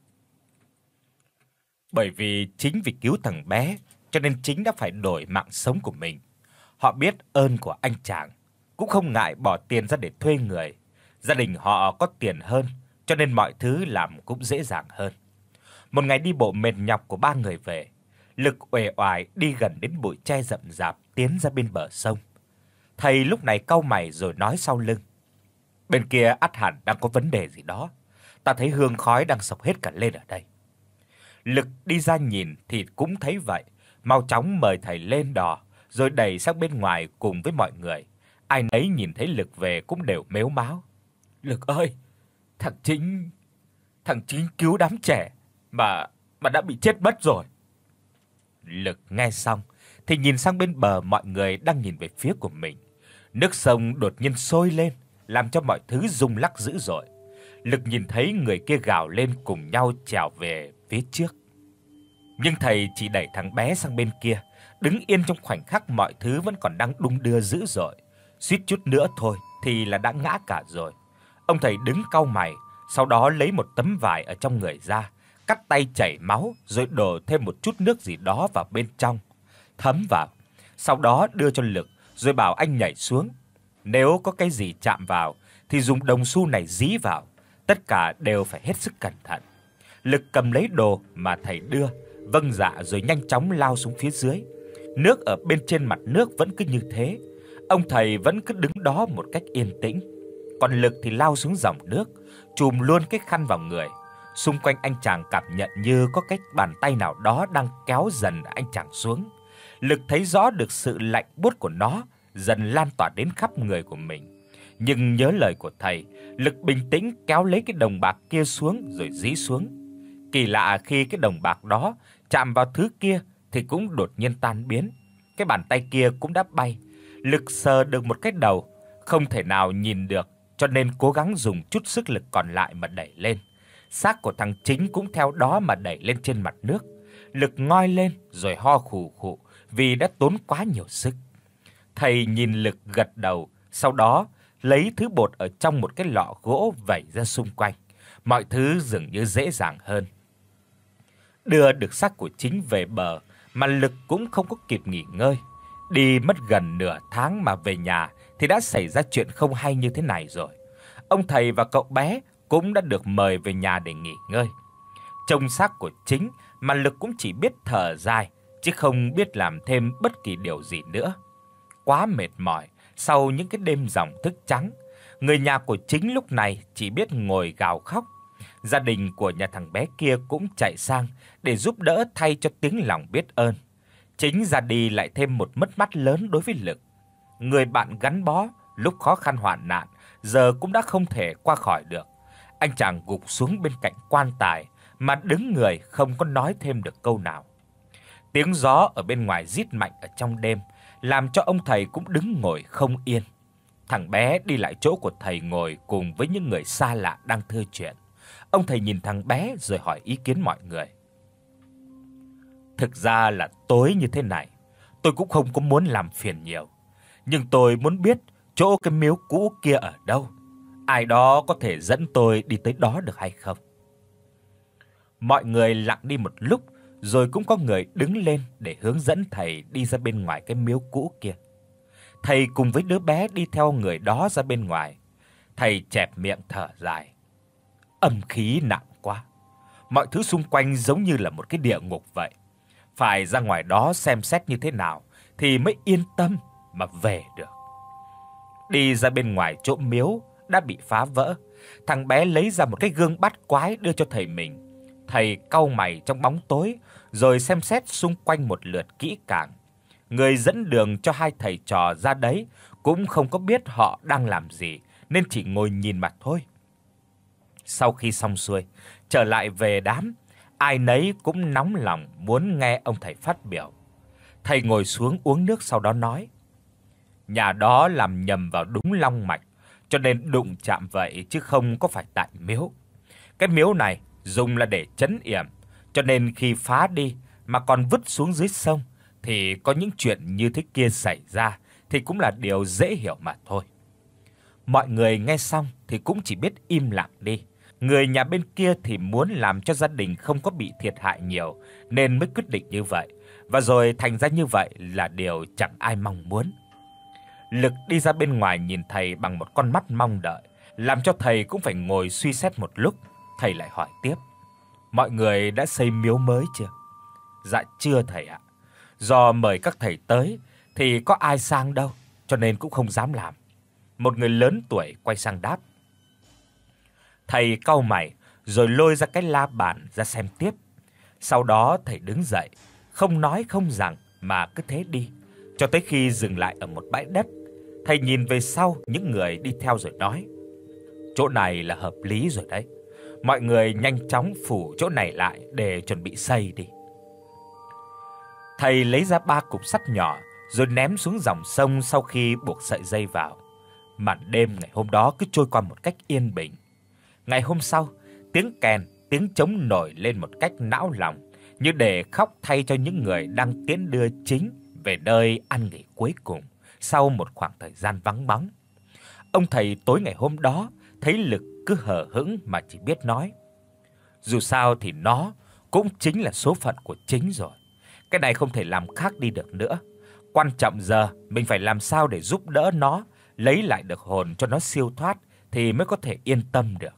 Bởi vì chính vì cứu thằng bé cho nên Chính đã phải đổi mạng sống của mình. Họ biết ơn của anh chàng, cũng không ngại bỏ tiền ra để thuê người. Gia đình họ có tiền hơn cho nên mọi thứ làm cũng dễ dàng hơn. Một ngày đi bộ mệt nhọc của ba người về, Lực uể oải đi gần đến bụi tre rậm rạp tiến ra bên bờ sông. Thầy lúc này cau mày rồi nói sau lưng: "Bên kia ắt hẳn đang có vấn đề gì đó. Ta thấy hương khói đang sộc hết cả lên ở đây." Lực đi ra nhìn thì cũng thấy vậy, mau chóng mời thầy lên đò rồi đẩy sang bên ngoài cùng với mọi người. Ai nấy nhìn thấy Lực về cũng đều mếu máo: "Lực ơi, thằng Chính, thằng Chính cứu đám trẻ mà mà đã bị chết mất rồi." Lực nghe xong thì nhìn sang bên bờ, mọi người đang nhìn về phía của mình. Nước sông đột nhiên sôi lên, làm cho mọi thứ rung lắc dữ dội. Lực nhìn thấy người kia gào lên cùng nhau trèo về phía trước. Nhưng thầy chỉ đẩy thằng bé sang bên kia, đứng yên trong khoảnh khắc mọi thứ vẫn còn đang đung đưa dữ dội. Suýt chút nữa thôi thì là đã ngã cả rồi. Ông thầy đứng cau mày, sau đó lấy một tấm vải ở trong người ra, cắt tay chảy máu rồi đổ thêm một chút nước gì đó vào bên trong, thấm vào. sau đó đưa cho Lực rồi bảo anh nhảy xuống. Nếu có cái gì chạm vào thì dùng đồng xu này dí vào, tất cả đều phải hết sức cẩn thận. Lực cầm lấy đồ mà thầy đưa, vâng dạ rồi nhanh chóng lao xuống phía dưới. Nước ở bên trên mặt nước vẫn cứ như thế, ông thầy vẫn cứ đứng đó một cách yên tĩnh. Còn Lực thì lao xuống dòng nước, chùm luôn cái khăn vào người. Xung quanh anh chàng cảm nhận như có cái bàn tay nào đó đang kéo dần anh chàng xuống. Lực thấy rõ được sự lạnh buốt của nó dần lan tỏa đến khắp người của mình. Nhưng nhớ lời của thầy, Lực bình tĩnh kéo lấy cái đồng bạc kia xuống rồi dí xuống. Kỳ lạ khi cái đồng bạc đó chạm vào thứ kia thì cũng đột nhiên tan biến. Cái bàn tay kia cũng đã bay. Lực sờ được một cái đầu, không thể nào nhìn được, cho nên cố gắng dùng chút sức lực còn lại mà đẩy lên. Xác của thằng Chính cũng theo đó mà đẩy lên trên mặt nước. Lực ngoi lên rồi ho khù khụ vì đã tốn quá nhiều sức. Thầy nhìn Lực gật đầu, sau đó lấy thứ bột ở trong một cái lọ gỗ vẩy ra xung quanh. Mọi thứ dường như dễ dàng hơn. Đưa được xác của Chính về bờ mà Lực cũng không có kịp nghỉ ngơi. Đi mất gần nửa tháng mà về nhà thì đã xảy ra chuyện không hay như thế này rồi. Ông thầy và cậu bé cũng đã được mời về nhà để nghỉ ngơi. Trông xác của Chính mà Lực cũng chỉ biết thở dài chứ không biết làm thêm bất kỳ điều gì nữa. Quá mệt mỏi sau những cái đêm ròng thức trắng, người nhà của Chính lúc này chỉ biết ngồi gào khóc. Gia đình của nhà thằng bé kia cũng chạy sang để giúp đỡ thay cho tiếng lòng biết ơn. Chính ra đi lại thêm một mất mát lớn đối với Lực. Người bạn gắn bó lúc khó khăn hoạn nạn giờ cũng đã không thể qua khỏi được. Anh chàng gục xuống bên cạnh quan tài mà đứng người không có nói thêm được câu nào. Tiếng gió ở bên ngoài rít mạnh ở trong đêm, làm cho ông thầy cũng đứng ngồi không yên. Thằng bé đi lại chỗ của thầy ngồi cùng với những người xa lạ đang thưa chuyện. Ông thầy nhìn thằng bé rồi hỏi ý kiến mọi người. Thực ra là tối như thế này, tôi cũng không có muốn làm phiền nhiều, nhưng tôi muốn biết chỗ cái miếu cũ kia ở đâu. Ai đó có thể dẫn tôi đi tới đó được hay không? Mọi người lặng đi một lúc, rồi cũng có người đứng lên để hướng dẫn thầy đi ra bên ngoài cái miếu cũ kia. Thầy cùng với đứa bé đi theo người đó ra bên ngoài. Thầy chẹp miệng thở dài. Âm khí nặng quá. Mọi thứ xung quanh giống như là một cái địa ngục vậy. Phải ra ngoài đó xem xét như thế nào thì mới yên tâm mà về được. Đi ra bên ngoài chỗ miếu đã bị phá vỡ, thằng bé lấy ra một cái gương bắt quái đưa cho thầy mình. Thầy cau mày trong bóng tối rồi xem xét xung quanh một lượt kỹ càng. Người dẫn đường cho hai thầy trò ra đấy cũng không có biết họ đang làm gì nên chỉ ngồi nhìn mà thôi. Sau khi xong xuôi, trở lại về đám, ai nấy cũng nóng lòng muốn nghe ông thầy phát biểu. Thầy ngồi xuống uống nước sau đó nói: Nhà đó làm nhầm vào đúng long mạch, cho nên đụng chạm vậy chứ không có phải tại miếu. Cái miếu này dùng là để trấn yểm, cho nên khi phá đi mà còn vứt xuống dưới sông thì có những chuyện như thế kia xảy ra thì cũng là điều dễ hiểu mà thôi. Mọi người nghe xong thì cũng chỉ biết im lặng đi. Người nhà bên kia thì muốn làm cho gia đình không có bị thiệt hại nhiều nên mới quyết định như vậy, và rồi thành ra như vậy là điều chẳng ai mong muốn. Lực đi ra bên ngoài nhìn thầy bằng một con mắt mong đợi, làm cho thầy cũng phải ngồi suy xét một lúc. Thầy lại hỏi tiếp: Mọi người đã xây miếu mới chưa? Dạ chưa thầy ạ. Do mời các thầy tới thì có ai sang đâu, cho nên cũng không dám làm. Một người lớn tuổi quay sang đáp. Thầy cau mày rồi lôi ra cái la bàn ra xem tiếp. Sau đó thầy đứng dậy, không nói không rằng mà cứ thế đi, cho tới khi dừng lại ở một bãi đất. Thầy nhìn về sau những người đi theo rồi nói: Chỗ này là hợp lý rồi đấy. Mọi người nhanh chóng phủ chỗ này lại để chuẩn bị xây đi. Thầy lấy ra ba cục sắt nhỏ rồi ném xuống dòng sông sau khi buộc sợi dây vào. Màn đêm ngày hôm đó cứ trôi qua một cách yên bình. Ngày hôm sau, tiếng kèn, tiếng trống nổi lên một cách náo lòng, như để khóc thay cho những người đang tiễn đưa Chính về nơi ăn nghỉ cuối cùng sau một khoảng thời gian vắng bóng. Ông thầy tối ngày hôm đó thấy Lực cứ hờ hững mà chỉ biết nói: Dù sao thì nó cũng chính là số phận của Chính rồi. Cái này không thể làm khác đi được nữa. Quan trọng giờ mình phải làm sao để giúp đỡ nó lấy lại được hồn cho nó siêu thoát thì mới có thể yên tâm được.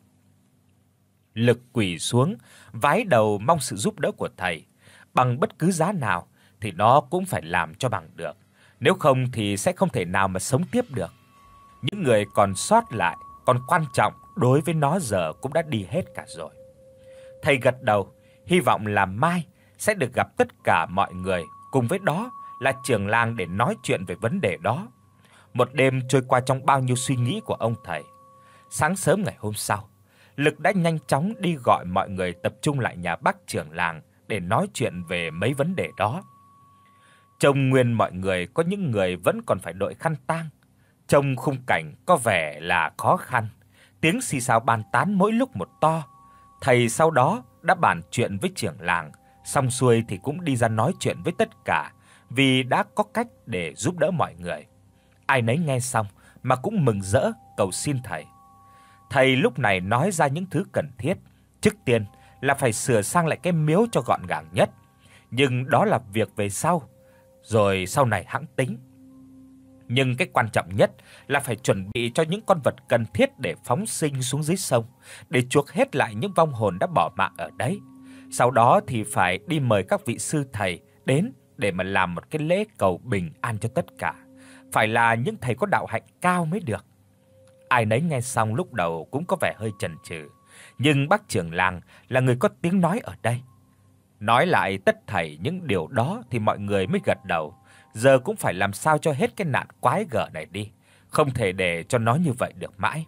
Lực quỳ xuống, vái đầu mong sự giúp đỡ của thầy, bằng bất cứ giá nào thì nó cũng phải làm cho bằng được, nếu không thì sẽ không thể nào mà sống tiếp được. Những người còn sót lại, còn quan trọng đối với nó giờ cũng đã đi hết cả rồi. Thầy gật đầu, hy vọng là mai sẽ được gặp tất cả mọi người, cùng với đó là trưởng làng để nói chuyện về vấn đề đó. Một đêm trôi qua trong bao nhiêu suy nghĩ của ông thầy. Sáng sớm ngày hôm sau, Lực đã nhanh chóng đi gọi mọi người tập trung lại nhà bác trưởng làng để nói chuyện về mấy vấn đề đó. Trông nguyên mọi người có những người vẫn còn phải đội khăn tang. Trông khung cảnh có vẻ là khó khăn, tiếng xì xào bàn tán mỗi lúc một to. Thầy sau đó đã bàn chuyện với trưởng làng, xong xuôi thì cũng đi ra nói chuyện với tất cả, vì đã có cách để giúp đỡ mọi người. Ai nấy nghe xong mà cũng mừng rỡ cầu xin thầy. Thầy lúc này nói ra những thứ cần thiết, trước tiên là phải sửa sang lại cái miếu cho gọn gàng nhất, nhưng đó là việc về sau, rồi sau này hẵng tính. Nhưng cái quan trọng nhất là phải chuẩn bị cho những con vật cần thiết để phóng sinh xuống dưới sông, để chuộc hết lại những vong hồn đã bỏ mạng ở đấy. Sau đó thì phải đi mời các vị sư thầy đến để mà làm một cái lễ cầu bình an cho tất cả, phải là những thầy có đạo hạnh cao mới được. Ai nấy nghe xong lúc đầu cũng có vẻ hơi chần chừ, nhưng bác trưởng làng là người có tiếng nói ở đây. Nói lại tất thảy những điều đó thì mọi người mới gật đầu. Giờ cũng phải làm sao cho hết cái nạn quái gở này đi, không thể để cho nó như vậy được mãi.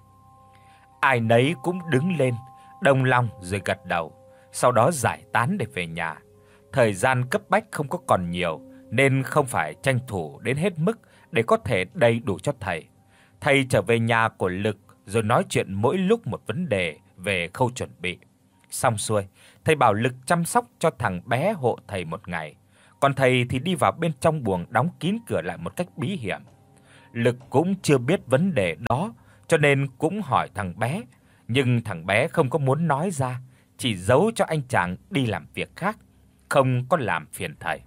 Ai nấy cũng đứng lên, đồng lòng rồi gật đầu, sau đó giải tán để về nhà. Thời gian cấp bách không có còn nhiều nên không phải tranh thủ đến hết mức để có thể đầy đủ cho thầy. Thầy trở về nhà của Lực rồi nói chuyện mỗi lúc một vấn đề về khâu chuẩn bị. Xong xuôi, thầy bảo Lực chăm sóc cho thằng bé hộ thầy một ngày, còn thầy thì đi vào bên trong buồng đóng kín cửa lại một cách bí hiểm. Lực cũng chưa biết vấn đề đó, cho nên cũng hỏi thằng bé, nhưng thằng bé không có muốn nói ra, chỉ giấu cho anh chàng đi làm việc khác, không có làm phiền thầy.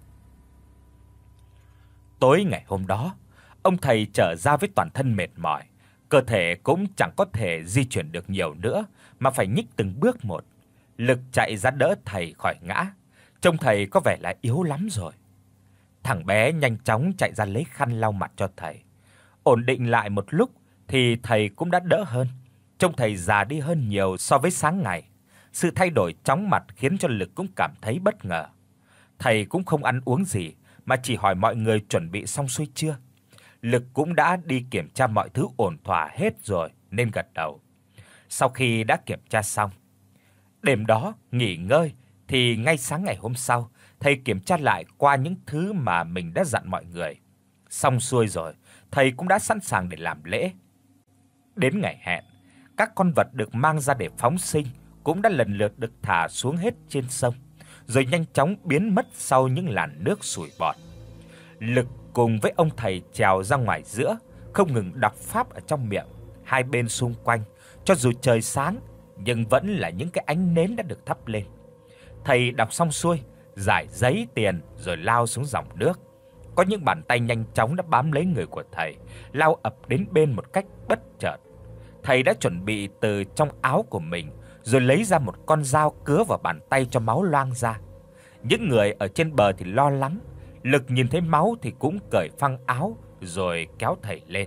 Tối ngày hôm đó, ông thầy trở ra với toàn thân mệt mỏi, cơ thể cũng chẳng có thể di chuyển được nhiều nữa mà phải nhích từng bước một. Lực chạy ra đỡ thầy khỏi ngã, trông thầy có vẻ là yếu lắm rồi. Thằng bé nhanh chóng chạy ra lấy khăn lau mặt cho thầy. Ổn định lại một lúc thì thầy cũng đã đỡ hơn, trông thầy già đi hơn nhiều so với sáng ngày. Sự thay đổi chóng mặt khiến cho Lực cũng cảm thấy bất ngờ. Thầy cũng không ăn uống gì mà chỉ hỏi mọi người chuẩn bị xong xuôi chưa. Lực cũng đã đi kiểm tra mọi thứ ổn thỏa hết rồi nên gật đầu. Sau khi đã kiểm tra xong, đêm đó nghỉ ngơi thì ngay sáng ngày hôm sau, thầy kiểm tra lại qua những thứ mà mình đã dặn mọi người. Xong xuôi rồi, thầy cũng đã sẵn sàng để làm lễ. Đến ngày hẹn, các con vật được mang ra để phóng sinh cũng đã lần lượt được thả xuống hết trên sông, rồi nhanh chóng biến mất sau những làn nước sủi bọt. Lực cùng với ông thầy trèo ra ngoài giữa, không ngừng đọc pháp ở trong miệng. Hai bên xung quanh, cho dù trời sáng nhưng vẫn là những cái ánh nến đã được thắp lên. Thầy đọc xong xuôi, giải giấy tiền rồi lao xuống dòng nước. Có những bàn tay nhanh chóng đã bám lấy người của thầy, lao ập đến bên một cách bất chợt. Thầy đã chuẩn bị từ trong áo của mình, rồi lấy ra một con dao cứa vào bàn tay cho máu loang ra. Những người ở trên bờ thì lo lắng, Lực nhìn thấy máu thì cũng cởi phăng áo rồi kéo thầy lên.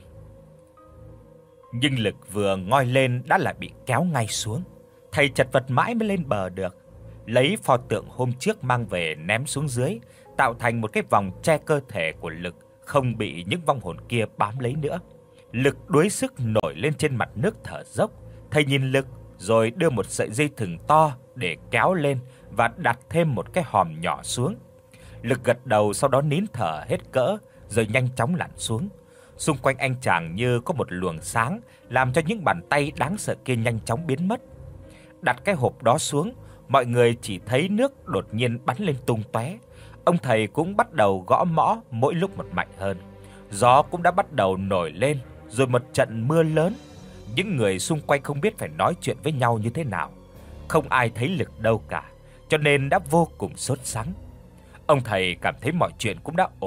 Nhưng Lực vừa ngoi lên đã lại bị kéo ngay xuống. Thầy chật vật mãi mới lên bờ được, lấy pho tượng hôm trước mang về ném xuống dưới, tạo thành một cái vòng che cơ thể của Lực không bị những vong hồn kia bám lấy nữa. Lực đuối sức nổi lên trên mặt nước thở dốc. Thầy nhìn Lực rồi đưa một sợi dây thừng to để kéo lên và đặt thêm một cái hòm nhỏ xuống. Lực gật đầu, sau đó nín thở hết cỡ rồi nhanh chóng lặn xuống. Xung quanh anh chàng như có một luồng sáng làm cho những bàn tay đáng sợ kia nhanh chóng biến mất. Đặt cái hộp đó xuống, mọi người chỉ thấy nước đột nhiên bắn lên tung tóe. Ông thầy cũng bắt đầu gõ mõ mỗi lúc một mạnh hơn. Gió cũng đã bắt đầu nổi lên, rồi một trận mưa lớn. Những người xung quanh không biết phải nói chuyện với nhau như thế nào. Không ai thấy Lực đâu cả, cho nên đã vô cùng sốt sắng. Ông thầy cảm thấy mọi chuyện cũng đã ổn,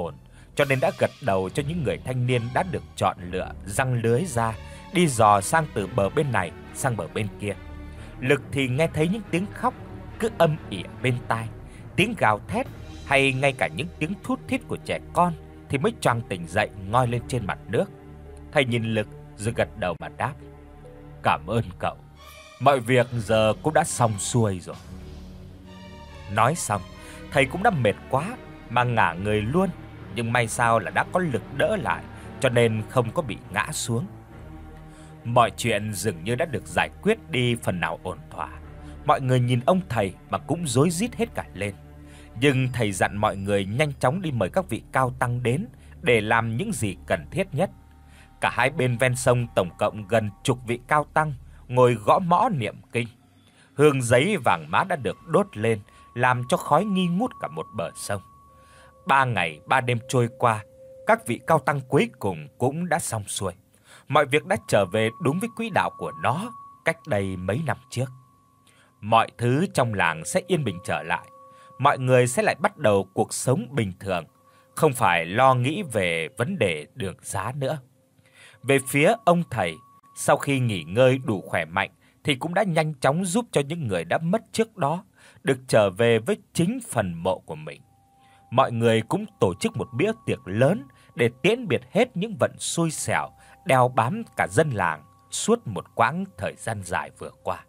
cho nên đã gật đầu cho những người thanh niên đã được chọn lựa giăng lưới ra, đi dò sang từ bờ bên này sang bờ bên kia. Lực thì nghe thấy những tiếng khóc cứ âm ỉ bên tai, tiếng gào thét hay ngay cả những tiếng thút thít của trẻ con thì mới choàng tỉnh dậy ngoi lên trên mặt nước. Thầy nhìn Lực rồi gật đầu mà đáp: "Cảm ơn cậu. Mọi việc giờ cũng đã xong xuôi rồi." Nói xong, thầy cũng đã mệt quá mà ngả người luôn, nhưng may sao là đã có Lực đỡ lại, cho nên không có bị ngã xuống. Mọi chuyện dường như đã được giải quyết đi phần nào ổn thỏa. Mọi người nhìn ông thầy mà cũng rối rít hết cả lên. Nhưng thầy dặn mọi người nhanh chóng đi mời các vị cao tăng đến để làm những gì cần thiết nhất. Cả hai bên ven sông tổng cộng gần chục vị cao tăng ngồi gõ mõ niệm kinh. Hương giấy vàng mã đã được đốt lên, làm cho khói nghi ngút cả một bờ sông. Ba ngày ba đêm trôi qua, các vị cao tăng cuối cùng cũng đã xong xuôi. Mọi việc đã trở về đúng với quỹ đạo của nó cách đây mấy năm trước. Mọi thứ trong làng sẽ yên bình trở lại. Mọi người sẽ lại bắt đầu cuộc sống bình thường, không phải lo nghĩ về vấn đề đường xá nữa. Về phía ông thầy, sau khi nghỉ ngơi đủ khỏe mạnh thì cũng đã nhanh chóng giúp cho những người đã mất trước đó được trở về với chính phần mộ của mình. Mọi người cũng tổ chức một bữa tiệc lớn để tiễn biệt hết những vận xui xẻo đeo bám cả dân làng suốt một quãng thời gian dài vừa qua.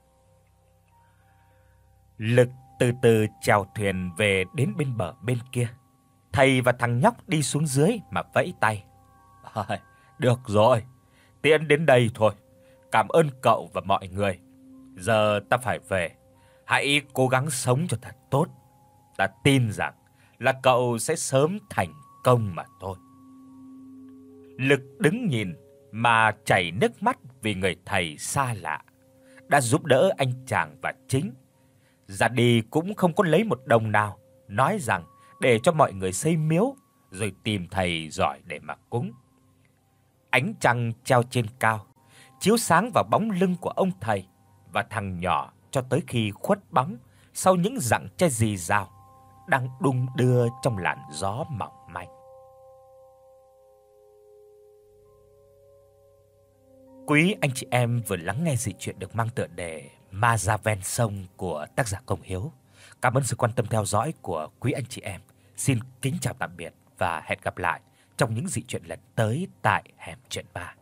Lực từ từ chèo thuyền về đến bên bờ bên kia. Thầy và thằng nhóc đi xuống dưới mà vẫy tay. "À, được rồi, tiễn đến đây thôi. Cảm ơn cậu và mọi người. Giờ ta phải về. Hãy cố gắng sống cho thật tốt. Ta tin rằng là cậu sẽ sớm thành công mà thôi." Lực đứng nhìn mà chảy nước mắt vì người thầy xa lạ đã giúp đỡ anh chàng và Chính. Ra đi cũng không có lấy một đồng nào, nói rằng để cho mọi người xây miếu rồi tìm thầy giỏi để mà cúng. Ánh trăng treo trên cao, chiếu sáng vào bóng lưng của ông thầy và thằng nhỏ cho tới khi khuất bóng sau những rặng tre rì rào đang đung đưa trong làn gió mỏng manh. Quý anh chị em vừa lắng nghe dị truyện được mang tựa đề Ma Ra Ven Sông của tác giả Công Hiếu. Cảm ơn sự quan tâm theo dõi của quý anh chị em. Xin kính chào tạm biệt và hẹn gặp lại trong những dị truyện lần tới tại Hẻm Truyện Ba.